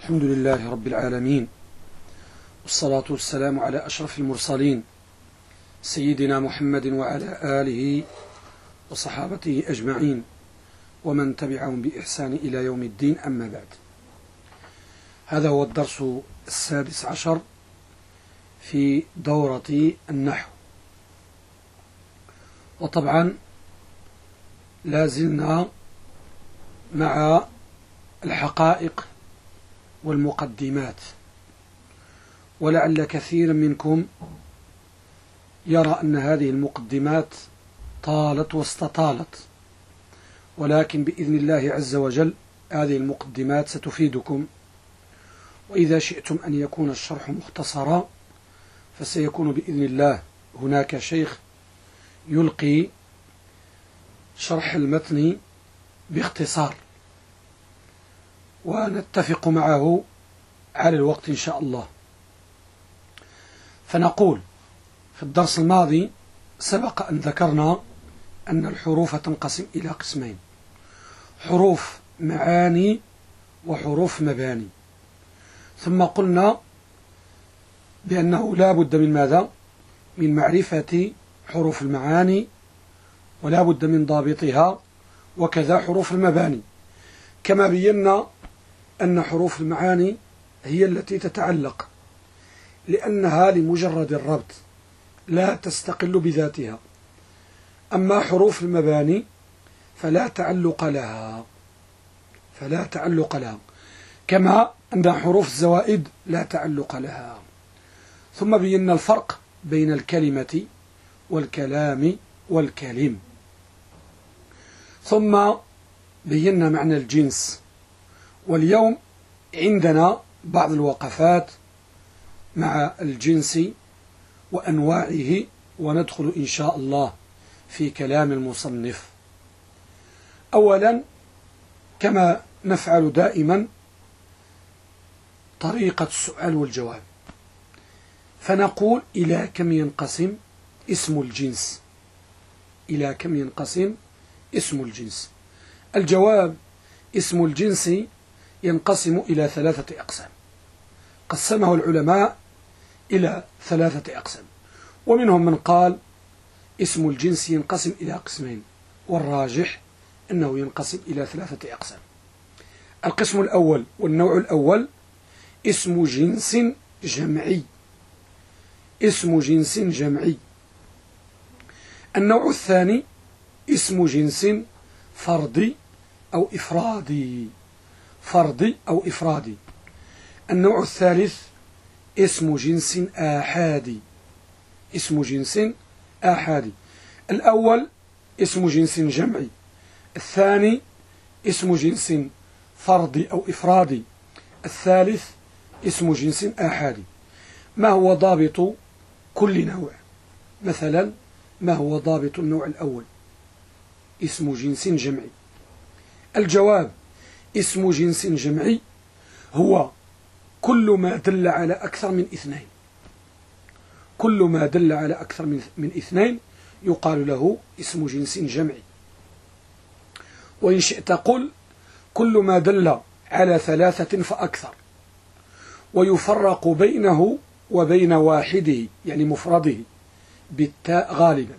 الحمد لله رب العالمين، والصلاة والسلام على أشرف المرسلين سيدنا محمد وعلى آله وصحابته أجمعين ومن تبعهم بإحسان إلى يوم الدين. أما بعد، هذا هو الدرس 16 في دورة النحو. وطبعا لازلنا مع الحقائق والمقدمات، ولعل كثيرا منكم يرى أن هذه المقدمات طالت واستطالت، ولكن بإذن الله عز وجل هذه المقدمات ستفيدكم. وإذا شئتم أن يكون الشرح مختصرا فسيكون بإذن الله هناك شيخ يلقي شرح المتن باختصار، ونتفق معه على الوقت إن شاء الله. فنقول في الدرس الماضي سبق أن ذكرنا أن الحروف تنقسم إلى قسمين: حروف معاني وحروف مباني. ثم قلنا بأنه لا بد من ماذا؟ من معرفة حروف المعاني، ولا بد من ضابطها، وكذا حروف المباني. كما بينا أن حروف المعاني هي التي تتعلق، لأنها لمجرد الربط لا تستقل بذاتها. أما حروف المباني فلا تعلق لها، كما أن حروف الزوائد لا تعلق لها. ثم بينا الفرق بين الكلمة والكلام والكلم. ثم بينا معنى الجنس. واليوم عندنا بعض الوقفات مع الجنس وأنواعه، وندخل إن شاء الله في كلام المصنف. أولا، كما نفعل دائما، طريقة السؤال والجواب. فنقول: إلى كم ينقسم اسم الجنس؟ إلى كم ينقسم اسم الجنس؟ الجواب: اسم الجنس ينقسم إلى 3 أقسام. قسمه العلماء إلى 3 أقسام، ومنهم من قال اسم الجنس ينقسم إلى قسمين، والراجح أنه ينقسم إلى 3 أقسام. القسم الأول والنوع الأول اسم جنس جمعي. اسم جنس جمعي. النوع الثاني اسم جنس فردي أو إفرادي. فردي أو إفرادي. النوع الثالث اسم جنس آحادي. اسم جنس آحادي. الأول اسم جنس جمعي، الثاني اسم جنس فردي أو إفرادي، الثالث اسم جنس آحادي. ما هو ضابط كل نوع؟ مثلا، ما هو ضابط النوع الأول؟ اسم جنس جمعي. الجواب: اسم جنس جمعي هو كل ما دل على أكثر من 2. كل ما دل على أكثر من 2 يقال له اسم جنس جمعي. وإن شئت قل كل ما دل على 3 فأكثر، ويفرق بينه وبين واحده يعني مفرده بالتاء غالبا.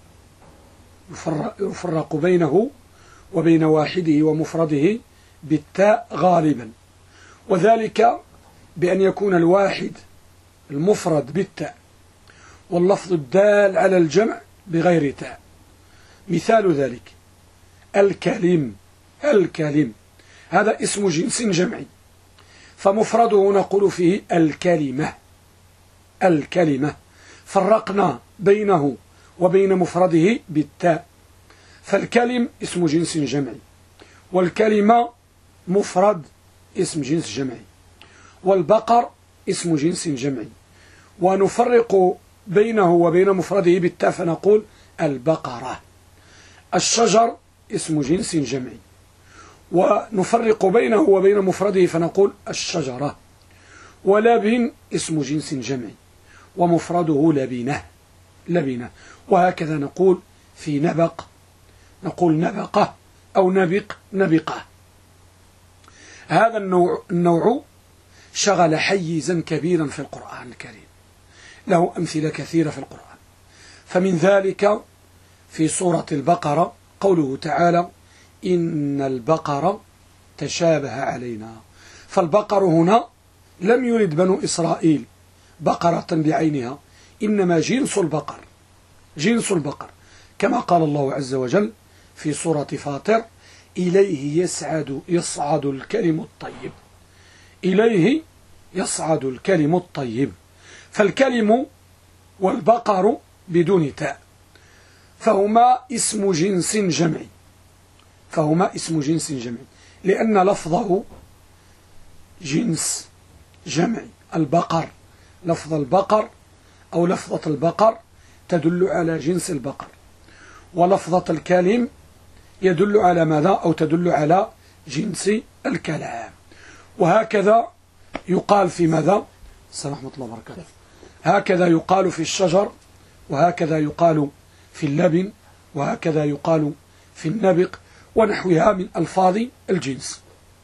يفرق بينه وبين واحده ومفرده بالتاء غالبا، وذلك بأن يكون الواحد المفرد بالتاء، واللفظ الدال على الجمع بغير تاء. مثال ذلك الكلم. الكلم هذا اسم جنس جمعي، فمفرده نقول فيه الكلمة. الكلمة فرقنا بينه وبين مفرده بالتاء، فالكلم اسم جنس جمعي، والكلمة مفرد اسم جنس جمعي، والبقر اسم جنس جمعي. ونفرق بينه وبين مفرده بالتاء فنقول البقرة. الشجر اسم جنس جمعي، ونفرق بينه وبين مفرده فنقول الشجرة. ولبن اسم جنس جمعي، ومفرده لبنة. لبنة. وهكذا نقول في نبق، نقول نبقة أو نبق، نبقة. هذا النوع شغل حيزا كبيرا في القرآن الكريم، له أمثلة كثيرة في القرآن. فمن ذلك في سورة البقرة قوله تعالى إن البقرة تشابه علينا. فالبقر هنا لم يرد بنو إسرائيل بقرة بعينها، إنما جنس البقر، جنس البقر، كما قال الله عز وجل في سورة فاطر إليه يصعد الكلم الطيب، إليه يصعد الكلم الطيب. فالكلم والبقر بدون تاء، فهما اسم جنس جمعي، فهما اسم جنس جمعي، لأن لفظه جنس جمعي. البقر، لفظ البقر أو لفظة البقر تدل على جنس البقر، ولفظة الكلم يدل على ماذا؟ أو تدل على جنس الكلام. وهكذا يقال في ماذا؟ السلام ورحمة الله وبركاته. هكذا يقال في الشجر، وهكذا يقال في اللبن، وهكذا يقال في النبق ونحوها من ألفاظ الجنس،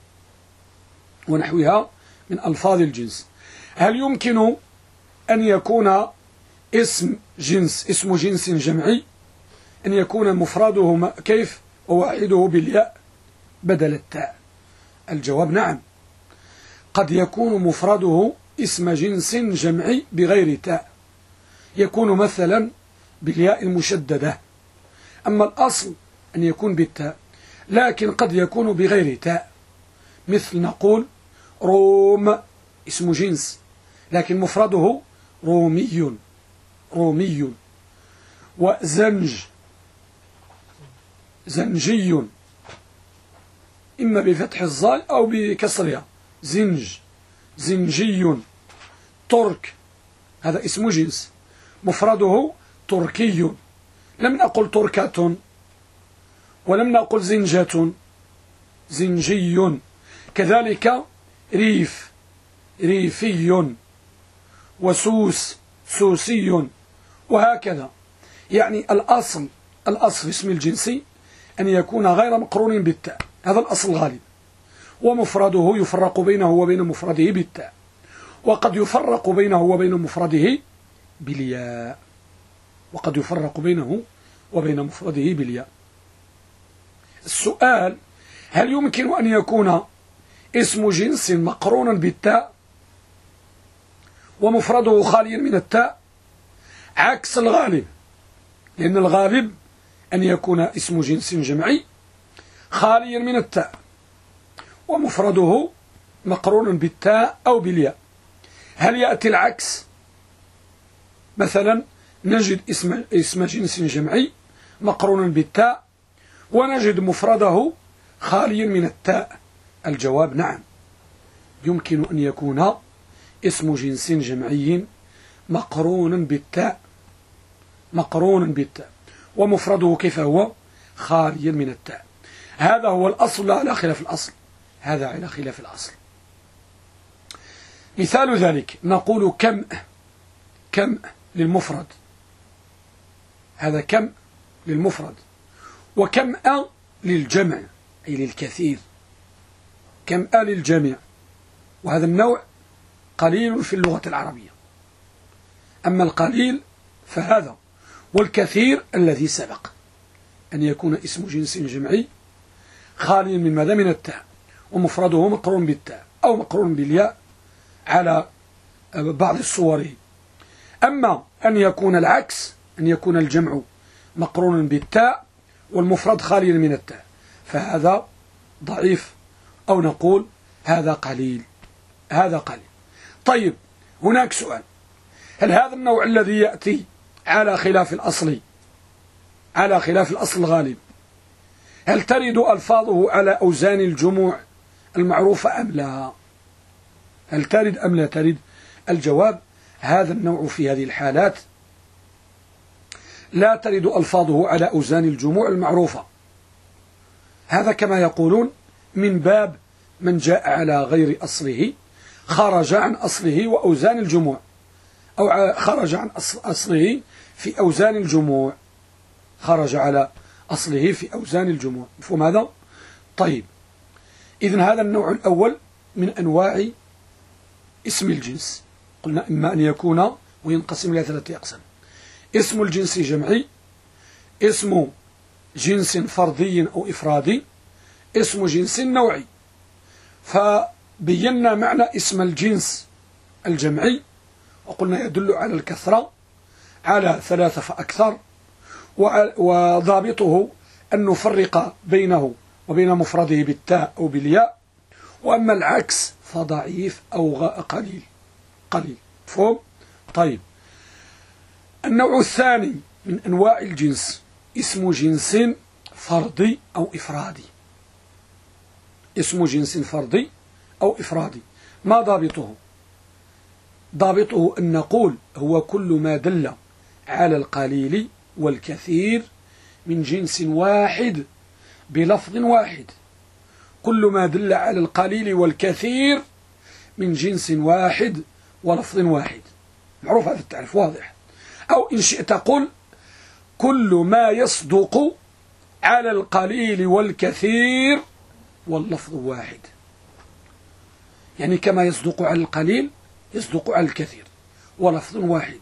ونحوها من ألفاظ الجنس. هل يمكن أن يكون اسم جنس جمعي أن يكون مفرده كيف وواحده بالياء بدل التاء؟ الجواب نعم، قد يكون مفرده اسم جنس جمعي بغير تاء، يكون مثلا بالياء المشددة، أما الأصل أن يكون بالتاء، لكن قد يكون بغير تاء، مثل نقول روم اسم جنس لكن مفرده رومي، رومي. وزنج زنجي، إما بفتح الظاء أو بكسرها، زنج زنجي. ترك هذا اسم جنس مفرده تركي، لم نقل تركة ولم نقل زنجة، زنجي. كذلك ريف ريفي، وسوس سوسي، وهكذا. يعني الأصل في اسم الجنسي أن يكون غير مقرون بالتاء، هذا الأصل الغالب، ومفرده يفرق بينه وبين مفرده بالتاء، وقد يفرق بينه وبين مفرده بالياء، وقد يفرق بينه وبين مفرده بالياء. السؤال: هل يمكن أن يكون اسم جنس مقرونا بالتاء ومفرده خاليا من التاء؟ عكس الغالب، لأن الغالب أن يكون اسم جنس جمعي خاليا من التاء ومفرده مقرون بالتاء أو بالياء. هل يأتي العكس؟ مثلا نجد اسم جنس جمعي مقرون بالتاء ونجد مفرده خاليا من التاء. الجواب نعم، يمكن أن يكون اسم جنس جمعي مقرون بالتاء، مقرون بالتاء، ومفرده كيف هو؟ خاليا من التاء. هذا هو الأصل، لا على خلاف الأصل، هذا على خلاف الأصل. مثال ذلك نقول كم للمفرد، هذا كم للمفرد، وكم للجمع أي للكثير، كم للجميع، وهذا النوع قليل في اللغة العربية. أما القليل فهذا، والكثير الذي سبق أن يكون اسم جنس جمعي خالي من ماذا؟ من التاء، ومفرده مقرون بالتاء أو مقرون بالياء على بعض الصور. أما أن يكون العكس، أن يكون الجمع مقرون بالتاء والمفرد خالي من التاء، فهذا ضعيف، أو نقول هذا قليل، هذا قليل. طيب، هناك سؤال: هل هذا النوع الذي يأتي على خلاف الأصل، على خلاف الأصل الغالب، هل ترد ألفاظه على أوزان الجموع المعروفة أم لا؟ هل ترد أم لا ترد؟ الجواب: هذا النوع في هذه الحالات لا ترد ألفاظه على أوزان الجموع المعروفة. هذا كما يقولون من باب من جاء على غير أصله خرج عن أصله وأوزان الجموع، أو خرج عن أصله في أوزان الجموع، خرج على أصله في أوزان الجموع. مفهوم هذا؟ طيب، إذن هذا النوع الأول من أنواع اسم الجنس. قلنا إما أن يكون وينقسم إلى 3 أقسام: اسم الجنس جمعي، اسم جنس فردي أو إفرادي، اسم جنس نوعي. فبينا معنى اسم الجنس الجمعي وقلنا يدل على الكثرة، على 3 فأكثر، وضابطه أن نفرق بينه وبين مفرده بالتاء أو بالياء، وأما العكس فضعيف أو قليل. فهم؟ طيب، النوع الثاني من أنواع الجنس اسم جنس فردي أو إفرادي. اسم جنس فردي أو إفرادي، ما ضابطه؟ ضابطه أن نقول هو كل ما دل على القليل والكثير من جنس واحد بلفظ واحد. كل ما دل على القليل والكثير من جنس واحد ولفظ واحد. معروف هذا التعريف واضح. أو إن شئت قل كل ما يصدق على القليل والكثير واللفظ واحد. يعني كما يصدق على القليل يصدق على الكثير ولفظ واحد.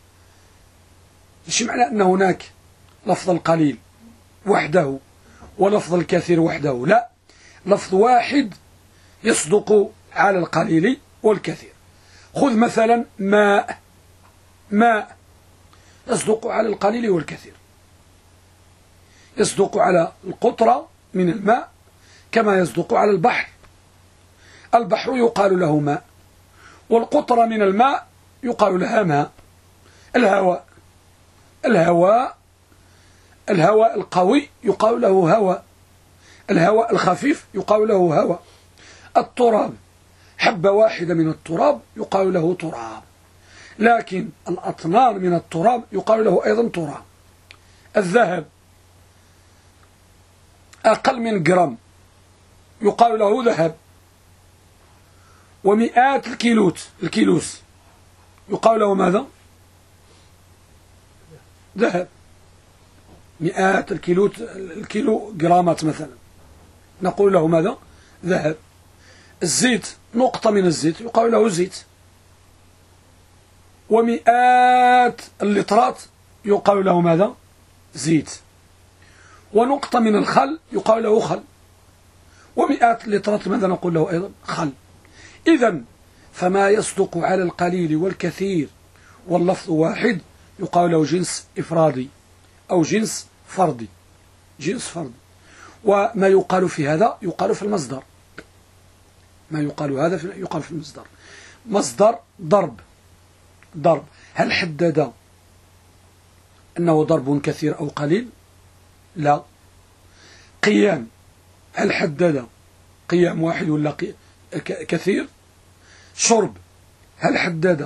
مش معنى أن هناك لفظ القليل وحده ولفظ الكثير وحده، لا، لفظ واحد يصدق على القليل والكثير. خذ مثلا ماء يصدق على القليل والكثير، يصدق على القطرة من الماء كما يصدق على البحر. البحر يقال له ماء، والقطرة من الماء يقال لها ماء. الهواء القوي يقال له هواء، الهواء الخفيف يقال له هواء. التراب، حبة واحدة من التراب يقال له تراب، لكن الأطنان من التراب يقال له أيضا تراب. الذهب أقل من جرام يقال له ذهب، ومئات الكيلوس يقال له ماذا؟ ذهب. مئات الكيلو جرامات مثلا نقول له ماذا؟ ذهب. الزيت، نقطة من الزيت يقال له زيت. ومئات اللترات يقال له ماذا؟ زيت. ونقطة من الخل يقال له خل. ومئات اللترات ماذا نقول له أيضا؟ خل. إذن فما يصدق على القليل والكثير واللفظ واحد يقال له جنس إفرادي أو جنس فردي. وما يقال في هذا يقال في المصدر. ما يقال هذا يقال في المصدر. مصدر ضرب. هل حدد أنه ضرب كثير أو قليل؟ لا. قيام، هل حدد قيام واحد ولا كثير؟ شرب، هل حدد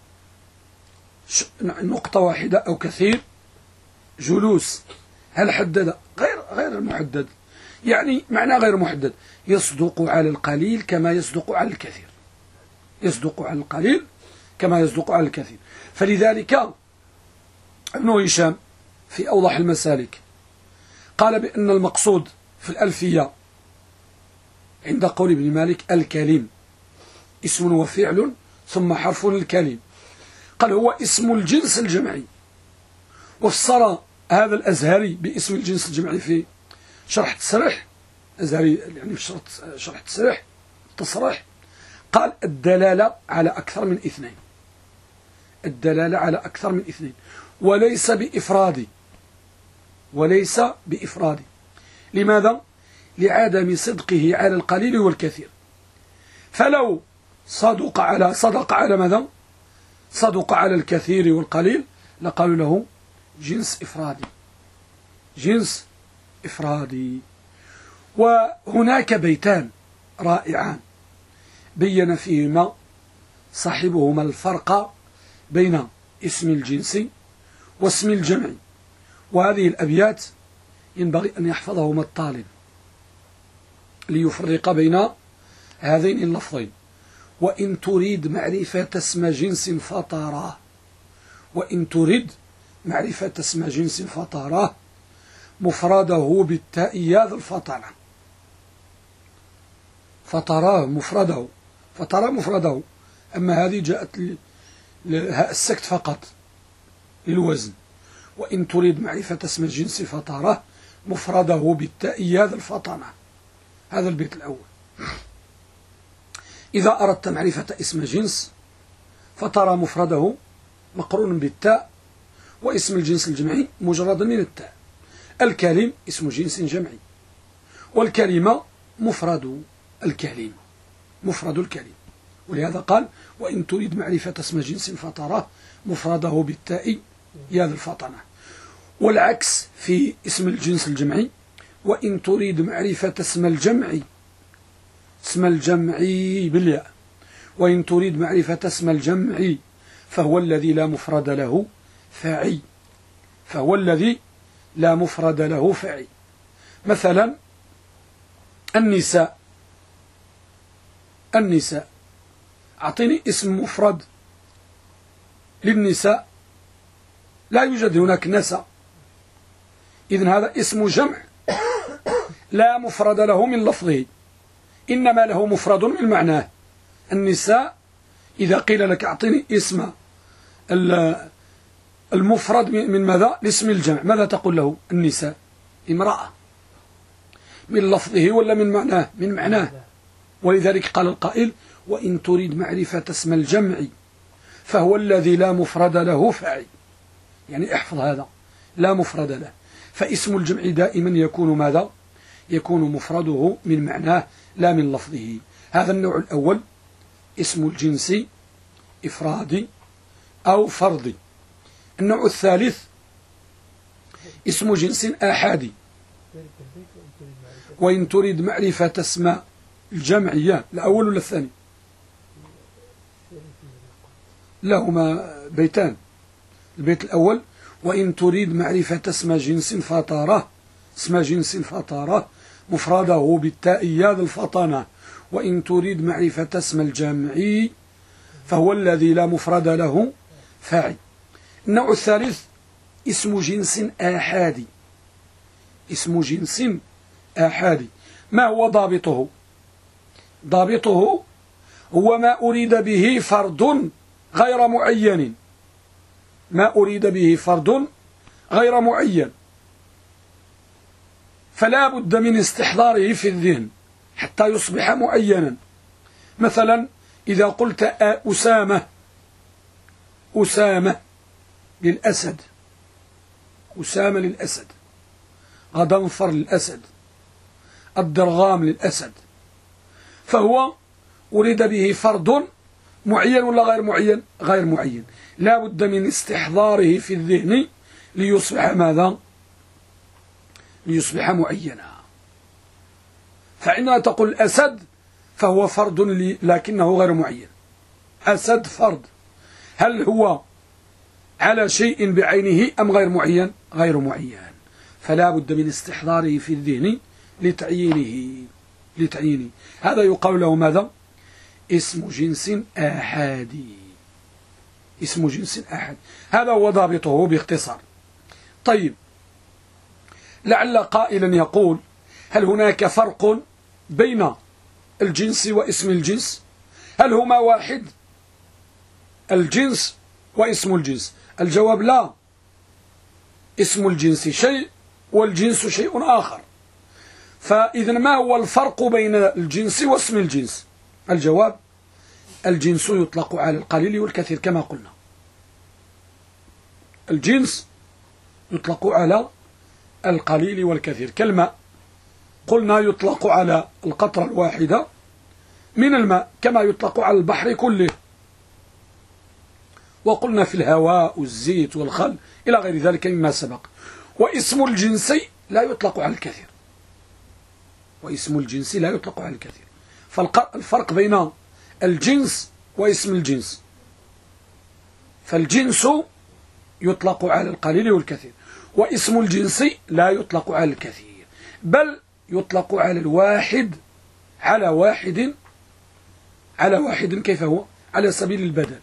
نقطة واحدة أو كثير؟ جلوس، هل حدد؟ غير محدد. يعني معنى غير محدد، يصدق على القليل كما يصدق على الكثير. يصدق على القليل كما يصدق على الكثير. فلذلك ابن هشام في أوضح المسالك قال بأن المقصود في الألفية عند قول ابن مالك الكلم اسم وفعل ثم حرف الكلم. قال هو اسم الجنس الجمعي. وفسر هذا الأزهري باسم الجنس الجمعي في شرح التصريح، الأزهري يعني في شرح التصريح قال الدلالة على أكثر من اثنين. الدلالة على أكثر من اثنين وليس بإفرادي. لماذا؟ لعدم صدقه على القليل والكثير. فلو صدق على ماذا؟ صدق على الكثير والقليل لقالوا له جنس إفرادي. وهناك بيتان رائعان بين فيهما صاحبهما الفرق بين اسم الجنس واسم الجمع. وهذه الأبيات ينبغي أن يحفظهما الطالب ليفرق بين هذين اللفظين. وإن تريد معرفة اسم جنس فطراه، وإن تريد معرفة اسم جنس فطراه مفرده بالتاء يا ذا الفطرة. فطراه مفرده، فطراه مفرده أما هذه جاءت السكت فقط للوزن. وإن تريد معرفة اسم الجنس فتراه مفرده بالتاء هذا الفطنة. هذا البيت الأول. إذا أردت معرفة اسم جنس فترى مفرده مقرون بالتاء واسم الجنس الجمعي مجرد من التاء. الكلم اسم جنس جمعي، والكلمة مفرد الكلمة، مفرد الكلمة. ولهذا قال وإن تريد معرفة اسم جنس فتراه مفرده بالتاء يا ذا الفطنة. والعكس في اسم الجنس الجمعي، وإن تريد معرفة اسم الجمعي، اسم الجمعي بالياء، وإن تريد معرفة اسم الجمعي فهو الذي لا مفرد له فاعي، فهو الذي لا مفرد له فاعي. مثلا النساء، النساء أعطيني اسم مفرد للنساء، لا يوجد هناك نساء، إذن هذا اسم جمع لا مفرد له من لفظه، إنما له مفرد من معناه. النساء إذا قيل لك أعطيني اسم المفرد من ماذا؟ لاسم الجمع، ماذا تقول له؟ النساء، امرأة، من لفظه ولا من معناه؟ من معناه. ولذلك قال القائل وإن تريد معرفة اسم الجمع فهو الذي لا مفرد له فاعي، يعني احفظ هذا، لا مفرد له. فاسم الجمع دائما يكون ماذا؟ يكون مفرده من معناه لا من لفظه. هذا النوع الأول اسم الجنس إفرادي أو فردي. النوع الثالث اسم جنس آحادي. وإن تريد معرفة اسم الجمعية، الأول ولا الثاني؟ لهما بيتان. البيت الأول وإن تريد معرفة اسم جنس فطارة، اسم جنس فطارة مفرده بالتاء ذا الفطنة. وإن تريد معرفة اسم الجمعي فهو الذي لا مفرد له فاعل. النوع الثالث اسم جنس آحادي. اسم جنس آحادي ما هو ضابطه؟ ضابطه هو ما أريد به فرد غير معين، ما أريد به فرد غير معين، فلا بد من استحضاره في الذهن حتى يصبح معينا. مثلا إذا قلت أسامة، أسامة للأسد، أسامة للأسد، غضنفر للأسد، الدرغام للأسد، فهو أريد به فرد معين ولا غير معين؟ غير معين. لا بد من استحضاره في الذهن ليصبح ماذا؟ ليصبح معينا. فعندما تقول أسد فهو فرد لكنه غير معين. أسد فرد، هل هو على شيء بعينه أم غير معين؟ غير معين. فلا بد من استحضاره في الذهن لتعيينه. هذا يقال له ماذا؟ اسم جنس آحادي. اسم جنس آحادي، هذا هو ضابطه باختصار. طيب، لعل قائلا يقول هل هناك فرق بين الجنس واسم الجنس؟ هل هما واحد الجنس واسم الجنس؟ الجواب لا، اسم الجنس شيء والجنس شيء آخر. فإذا ما هو الفرق بين الجنس واسم الجنس؟ الجواب الجنس يطلق على القليل والكثير كما قلنا. الجنس يطلق على القليل والكثير كالماء، قلنا يطلق على القطرة الواحدة من الماء كما يطلق على البحر كله. وقلنا في الهواء والزيت والخل إلى غير ذلك مما سبق. واسم الجنس لا يطلق على الكثير، واسم الجنس لا يطلق على الكثير. فالفرق بين الجنس واسم الجنس، فالجنس يطلق على القليل والكثير، واسم الجنس لا يطلق على الكثير، بل يطلق على الواحد، على واحد كيف هو؟ على سبيل البدل.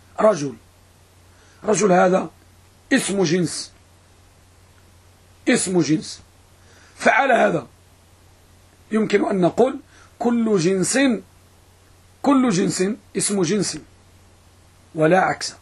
رجل هذا اسم جنس، اسم جنس. فعلى هذا يمكن أن نقول كل جنس اسم جنس، ولا عكس.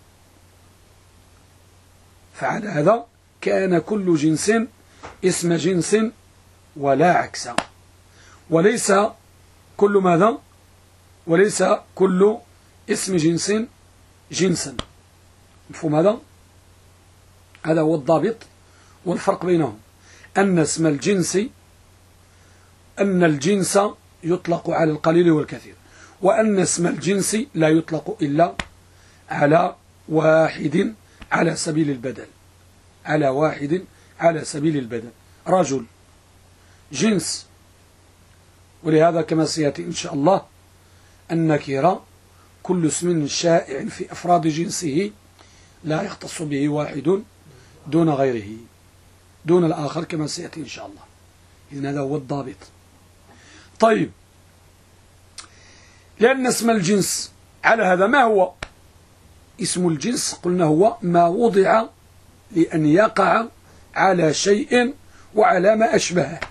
فعلى هذا كان كل جنس اسم جنس ولا عكس، وليس كل ماذا؟ وليس كل اسم جنس جنسا. مفهوم هذا؟ هذا هو الضابط والفرق بينهم، أن اسم الجنس أن الجنس يطلق على القليل والكثير، وأن اسم الجنس لا يطلق إلا على واحد على سبيل البدل، على واحد على سبيل البدل. رجل جنس، ولهذا كما سيأتي إن شاء الله النكرة كل اسم شائع في أفراد جنسه لا يختص به واحد دون غيره، دون الآخر كما سيأتي إن شاء الله. إذن هذا هو الضابط. طيب، لأن اسم الجنس على هذا ما هو؟ اسم الجنس قلنا هو ما وضع لأن يقع على شيء وعلى ما أشبهه.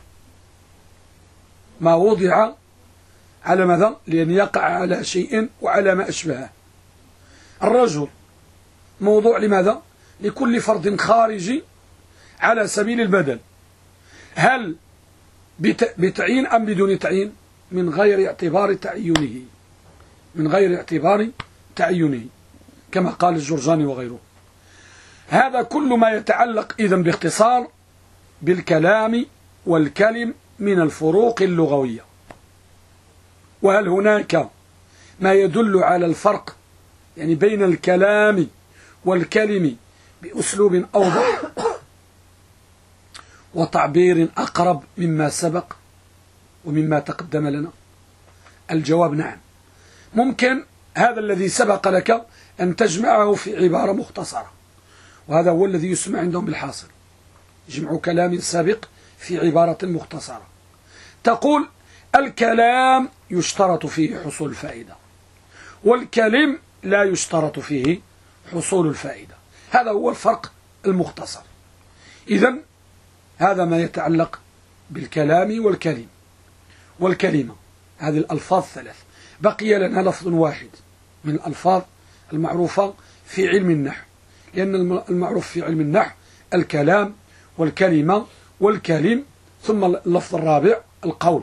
ما وضع على ماذا؟ لأن يقع على شيء وعلى ما أشبهه. الرجل موضوع لماذا؟ لكل فرد خارجي على سبيل البدل. هل بتعيين أم بدون تعيين؟ من غير اعتبار تعيينه، من غير اعتبار تعيينه كما قال الجرجاني وغيره. هذا كل ما يتعلق إذن باختصار بالكلام والكلم من الفروق اللغوية. وهل هناك ما يدل على الفرق يعني بين الكلام والكلم بأسلوب أوضح وتعبير أقرب مما سبق ومما تقدم لنا؟ الجواب نعم. ممكن هذا الذي سبق لك أن تجمعه في عبارة مختصرة، وهذا هو الذي يسمى عندهم بالحاصل، جمع كلام سابق في عبارة مختصرة. تقول الكلام يشترط فيه حصول الفائدة، والكلم لا يشترط فيه حصول الفائدة. هذا هو الفرق المختصر. إذن هذا ما يتعلق بالكلام والكلم والكلمة، هذه الألفاظ ثلاث. بقي لنا لفظ واحد من الألفاظ المعروفة في علم النحو، لأن المعروف في علم النحو الكلام والكلمة والكلم، ثم اللفظ الرابع القول.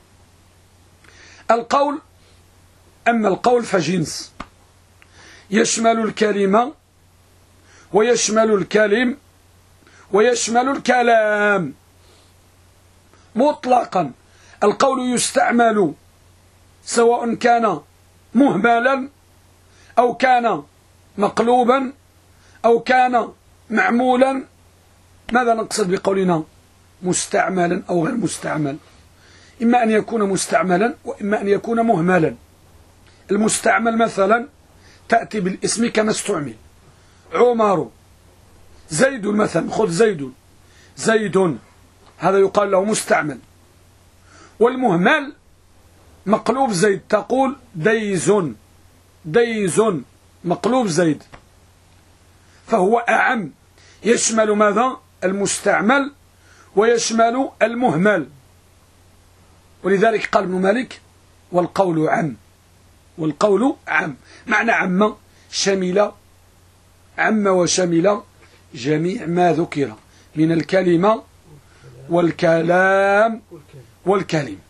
القول، أما القول فجنس يشمل الكلمة ويشمل الكلم ويشمل الكلام مطلقا. القول يستعمل سواء كان مهملا أو كان مقلوبا أو كان معمولا. ماذا نقصد بقولنا مستعملا أو غير مستعمل؟ إما أن يكون مستعملا وإما أن يكون مهملا. المستعمل مثلا تأتي بالاسم كما استعمل، عمر، زيد مثلا، خذ زيد، زيد، هذا يقال له مستعمل. والمهمل مقلوب زيد، تقول ديز، ديز مقلوب زيد، فهو أعم، يشمل ماذا؟ المستعمل ويشمل المهمل. ولذلك قال ابن مالك والقول عم، والقول عم. معنى عم شمل، عم وشمل جميع ما ذكر من الكلمة والكلام والكلم.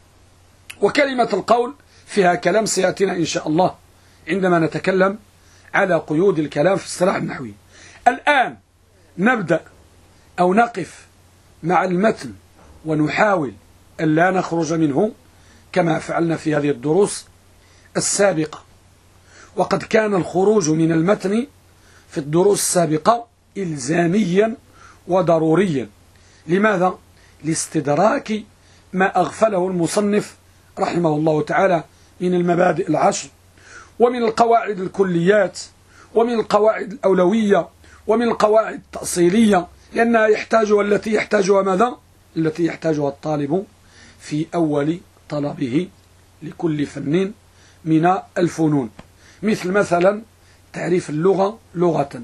وكلمة القول فيها كلام سيأتينا إن شاء الله عندما نتكلم على قيود الكلام في الصلاح النحوي. الآن نبدأ أو نقف مع المتن ونحاول أن لا نخرج منه كما فعلنا في هذه الدروس السابقة. وقد كان الخروج من المتن في الدروس السابقة إلزاميا وضروريا. لماذا؟ لاستدراك ما أغفله المصنف رحمه الله تعالى من المبادئ العشر ومن القواعد الكليات ومن القواعد الأولوية ومن القواعد التأصيلية، لأنها يحتاجها التي يحتاجها ماذا؟ التي يحتاجها الطالب في أول طلبه لكل فن من الفنون، مثلا تعريف اللغة لغة،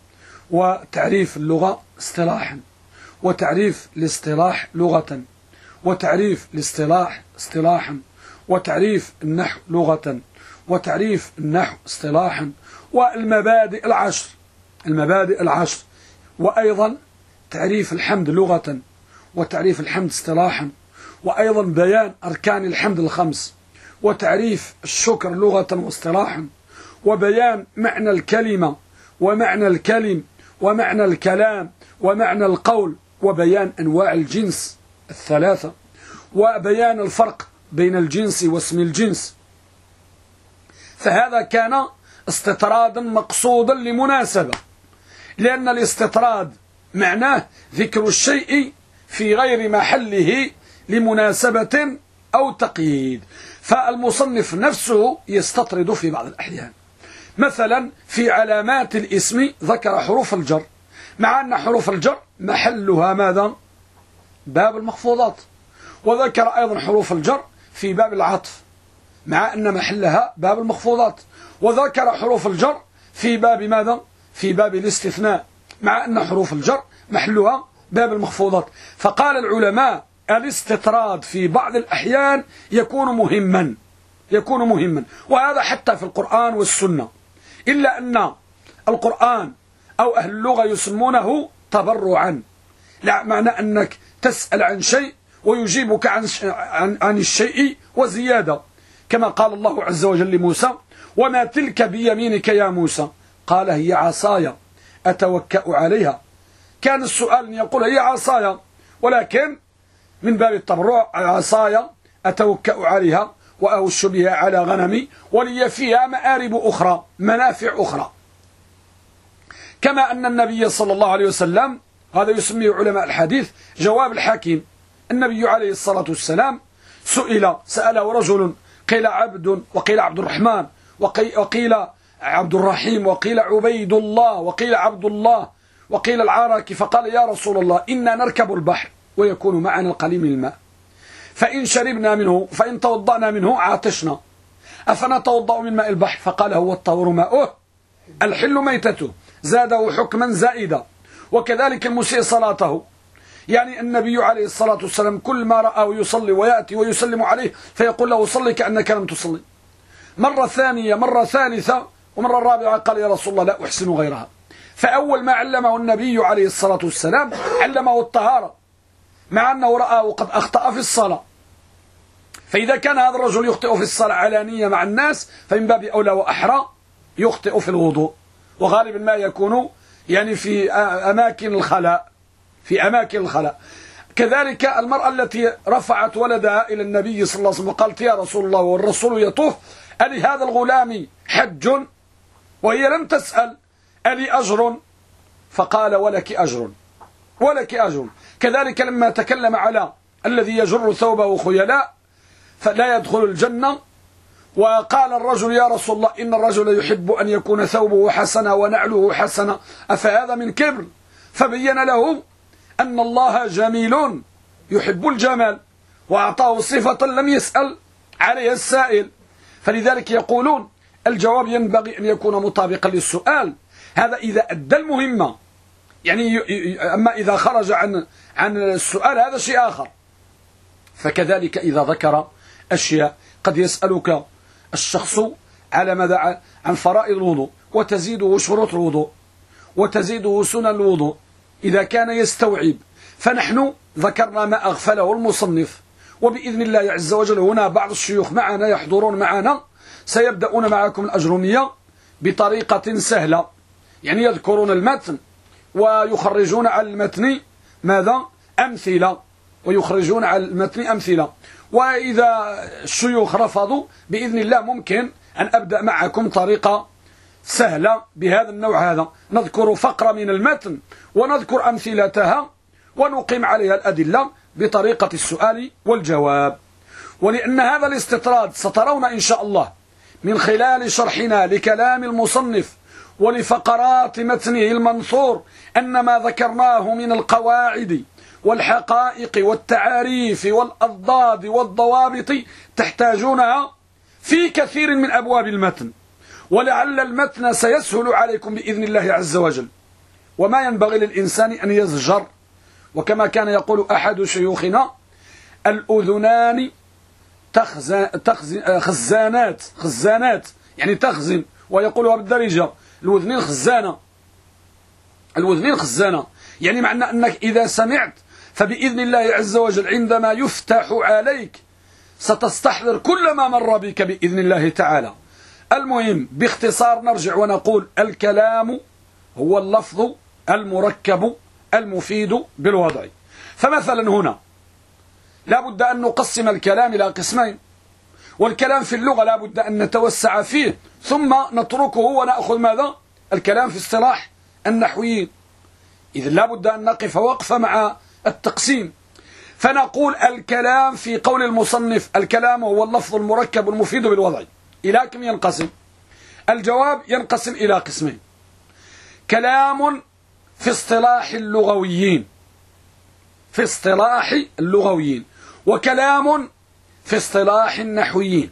وتعريف اللغة اصطلاحا، وتعريف الاصطلاح لغة، وتعريف الاصطلاح اصطلاحا، وتعريف النحو لغة، وتعريف النحو اصطلاحا، والمبادئ العشر، وأيضا تعريف الحمد لغة، وتعريف الحمد اصطلاحا، وأيضا بيان أركان الحمد الخمس، وتعريف الشكر لغة واصطلاحا، وبيان معنى الكلمة ومعنى الكلم ومعنى الكلام ومعنى القول، وبيان أنواع الجنس الثلاثة، وبيان الفرق بين الجنس واسم الجنس. فهذا كان استطرادا مقصودا لمناسبة، لأن الاستطراد معناه ذكر الشيء في غير محله لمناسبة أو تقييد. فالمصنف نفسه يستطرد في بعض الأحيان، مثلا في علامات الاسم ذكر حروف الجر، مع أن حروف الجر محلها ماذا؟ باب المخفوضات. وذكر أيضا حروف الجر في باب العطف، مع أن محلها باب المخفوضات. وذكر حروف الجر في باب ماذا؟ في باب الاستثناء، مع أن حروف الجر محلها باب المخفوضات. فقال العلماء الاستطراد في بعض الأحيان يكون مهما، وهذا حتى في القرآن والسنة، إلا أن القرآن أو أهل اللغة يسمونه تبرعا، لا معنى أنك تسأل عن شيء ويجيبك عن الشيء وزيادة، كما قال الله عز وجل لموسى: وما تلك بيمينك يا موسى؟ قال: هي عصاي أتوكأ عليها. كان السؤال أن يقول هي عصاي، ولكن من باب التبرع: عصاي أتوكأ عليها وأهش بها على غنمي ولي فيها مآرب أخرى، منافع أخرى. كما أن النبي صلى الله عليه وسلم، هذا يسميه علماء الحديث جواب الحكيم، النبي عليه الصلاة والسلام سأله رجل، قيل عبد وقيل عبد الرحمن وقيل عبد الرحيم وقيل عبيد الله وقيل عبد الله وقيل العراك، فقال: يا رسول الله، إنا نركب البحر ويكون معنا القليل من الماء، فإن شربنا منه فإن توضأنا منه عطشنا، أفنتوضأ من ماء البحر؟ فقال: هو الطهور ماؤه الحل ميتته، زاده حكما زائدا. وكذلك المسيء صلاته، يعني النبي عليه الصلاة والسلام كل ما رآه يصلي ويأتي ويسلم عليه فيقول له: صلي كأنك لم تصلي. مرة ثانية، مرة ثالثة، ومرة رابعة قال: يا رسول الله، لا أحسن غيرها. فأول ما علمه النبي عليه الصلاة والسلام علمه الطهارة، مع أنه رآه قد أخطأ في الصلاة. فإذا كان هذا الرجل يخطئ في الصلاة علانية مع الناس، فمن باب أولى وأحرى يخطئ في الوضوء، وغالبا ما يكون يعني في أماكن الخلاء. كذلك المرأة التي رفعت ولدها إلى النبي صلى الله عليه وسلم وقالت: يا رسول الله والرسول يطوف، ألي هذا الغلام حج؟ وهي لم تسأل ألي أجر؟ فقال: ولك أجر. كذلك لما تكلم على الذي يجر ثوبه خيلاء فلا يدخل الجنة، وقال الرجل: يا رسول الله، إن الرجل يحب أن يكون ثوبه حسنا ونعله حسنا، أفهذا من كبر؟ فبين له أن الله جميل يحب الجمال، وأعطاه صفة لم يسأل عليها السائل. فلذلك يقولون الجواب ينبغي أن يكون مطابقا للسؤال، هذا إذا أدى المهمة، يعني أما إذا خرج عن السؤال هذا شيء آخر. فكذلك إذا ذكر أشياء قد يسألك الشخص على ماذا؟ عن فرائض الوضوء، وتزيده شروط الوضوء، وتزيده سنن الوضوء إذا كان يستوعب. فنحن ذكرنا ما أغفله المصنف، وبإذن الله عز وجل هنا بعض الشيوخ معنا يحضرون معنا، سيبدأون معكم الأجرمية بطريقة سهلة، يعني يذكرون المتن ويخرجون على المتن ماذا؟ أمثلة، وإذا الشيوخ رفضوا بإذن الله ممكن أن أبدأ معكم طريقة سهلة بهذا النوع. هذا نذكر فقرة من المتن ونذكر أمثلتها ونقيم عليها الأدلة بطريقة السؤال والجواب. ولأن هذا الاستطراد سترون إن شاء الله من خلال شرحنا لكلام المصنف ولفقرات متنه المنثور أن ما ذكرناه من القواعد والحقائق والتعاريف والأضداد والضوابط تحتاجونها في كثير من أبواب المتن، ولعل المتن سيسهل عليكم بإذن الله عز وجل. وما ينبغي للإنسان أن يزجر، وكما كان يقول أحد شيوخنا: الأذنان خزانات يعني تخزن، ويقولها بالدارجة الوذنين خزانة، يعني معنى أنك إذا سمعت فبإذن الله عز وجل عندما يفتح عليك ستستحضر كل ما مر بك بإذن الله تعالى. المهم باختصار نرجع ونقول الكلام هو اللفظ المركب المفيد بالوضع. فمثلا هنا لا بد أن نقسم الكلام إلى قسمين، والكلام في اللغة لا بد أن نتوسع فيه ثم نتركه ونأخذ ماذا؟ الكلام في اصطلاح النحويين. إذن لا بد أن نقف وقفة مع التقسيم. فنقول الكلام في قول المصنف الكلام هو اللفظ المركب المفيد بالوضع. إلى كم ينقسم؟ الجواب ينقسم إلى قسمين: كلام في اصطلاح اللغويين وكلام في اصطلاح النحويين.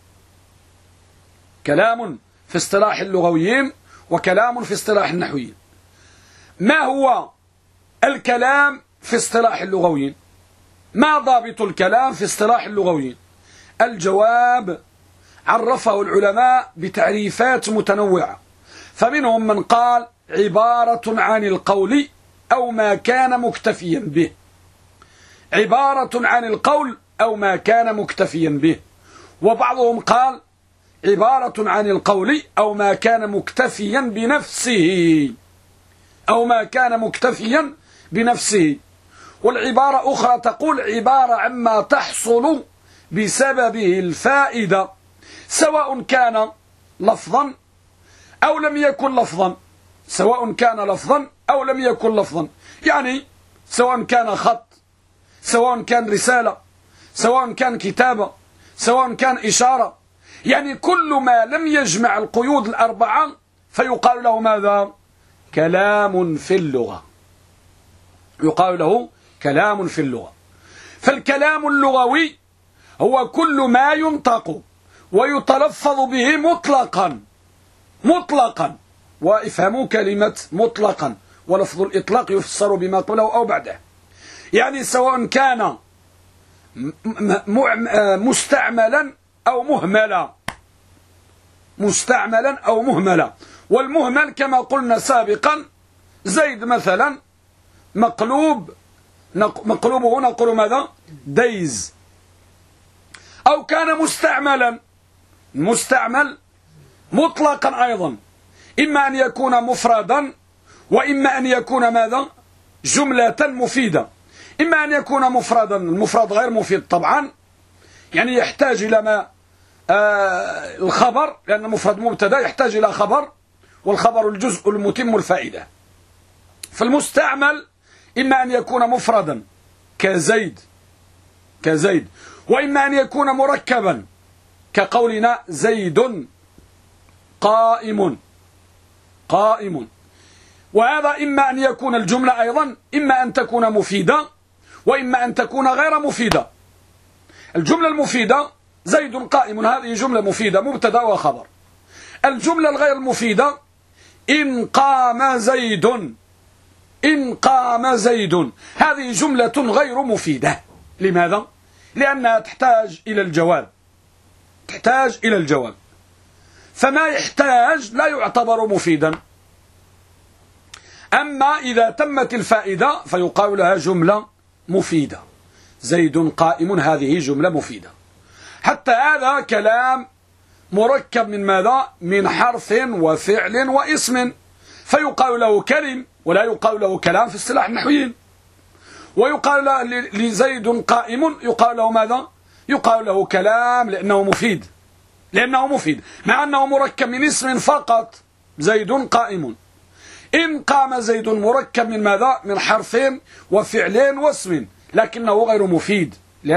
كلام في اصطلاح اللغويين وكلام في اصطلاح النحويين. ما هو الكلام في اصطلاح اللغويين؟ ما ضابط الكلام في اصطلاح اللغويين؟ الجواب عرفه العلماء بتعريفات متنوعة، فمنهم من قال عبارة عن القول أو ما كان مكتفيا به، عبارة عن القول أو ما كان مكتفيا به، وبعضهم قال عبارة عن القول أو ما كان مكتفيا بنفسه، والعبارة أخرى تقول عبارة عما تحصل بسببه الفائدة، سواء كان لفظا أو لم يكن لفظا، يعني سواء كان خط، سواء كان رسالة، سواء كان كتابة، سواء كان إشارة، يعني كل ما لم يجمع القيود الأربعة فيقال له ماذا؟ كلام في اللغة، يقال له كلام في اللغة. فالكلام اللغوي هو كل ما ينطق ويتلفظ به مطلقا، وافهموا كلمة مطلقا، ولفظ الإطلاق يفسر بما قبله أو بعده، يعني سواء كان مستعملا أو مهملا، والمهمل كما قلنا سابقا زيد مثلا مقلوبه نقول ماذا؟ ديز. أو كان مستعمل مطلقا أيضا، إما أن يكون مفردا وإما أن يكون ماذا؟ جملة مفيدة. إما أن يكون مفردا، المفرد غير مفيد طبعا، يعني يحتاج إلى ما الخبر، لأن المفرد مبتدا يحتاج إلى خبر، والخبر الجزء المتم الفائدة. فالمستعمل إما أن يكون مفردا كزيد، وإما أن يكون مركبا كقولنا زيد قائم، وهذا إما أن يكون الجملة أيضا إما أن تكون مفيدة وإما أن تكون غير مفيدة. الجملة المفيدة زيد قائم، هذه جملة مفيدة مبتدا وخبر. الجملة الغير مفيدة إن قام زيد، هذه جملة غير مفيدة. لماذا؟ لأنها تحتاج إلى الجواب، فما يحتاج لا يعتبر مفيدا. أما إذا تمت الفائدة فيقال لها جملة مفيدة. زيد قائم هذه جملة مفيدة. حتى هذا كلام مركب من ماذا؟ من حرف وفعل واسم، فيقال له كلم ولا يقال له كلام في اصطلاح النحويين. ويقال لزيد قائم يقال له ماذا؟ يقال له كلام لأنه مفيد، مع أنه مركب من اسم فقط، زيد قائم. إن قام زيد مركب من ماذا؟ من حرفين وفعلين واسم، لكنه غير مفيد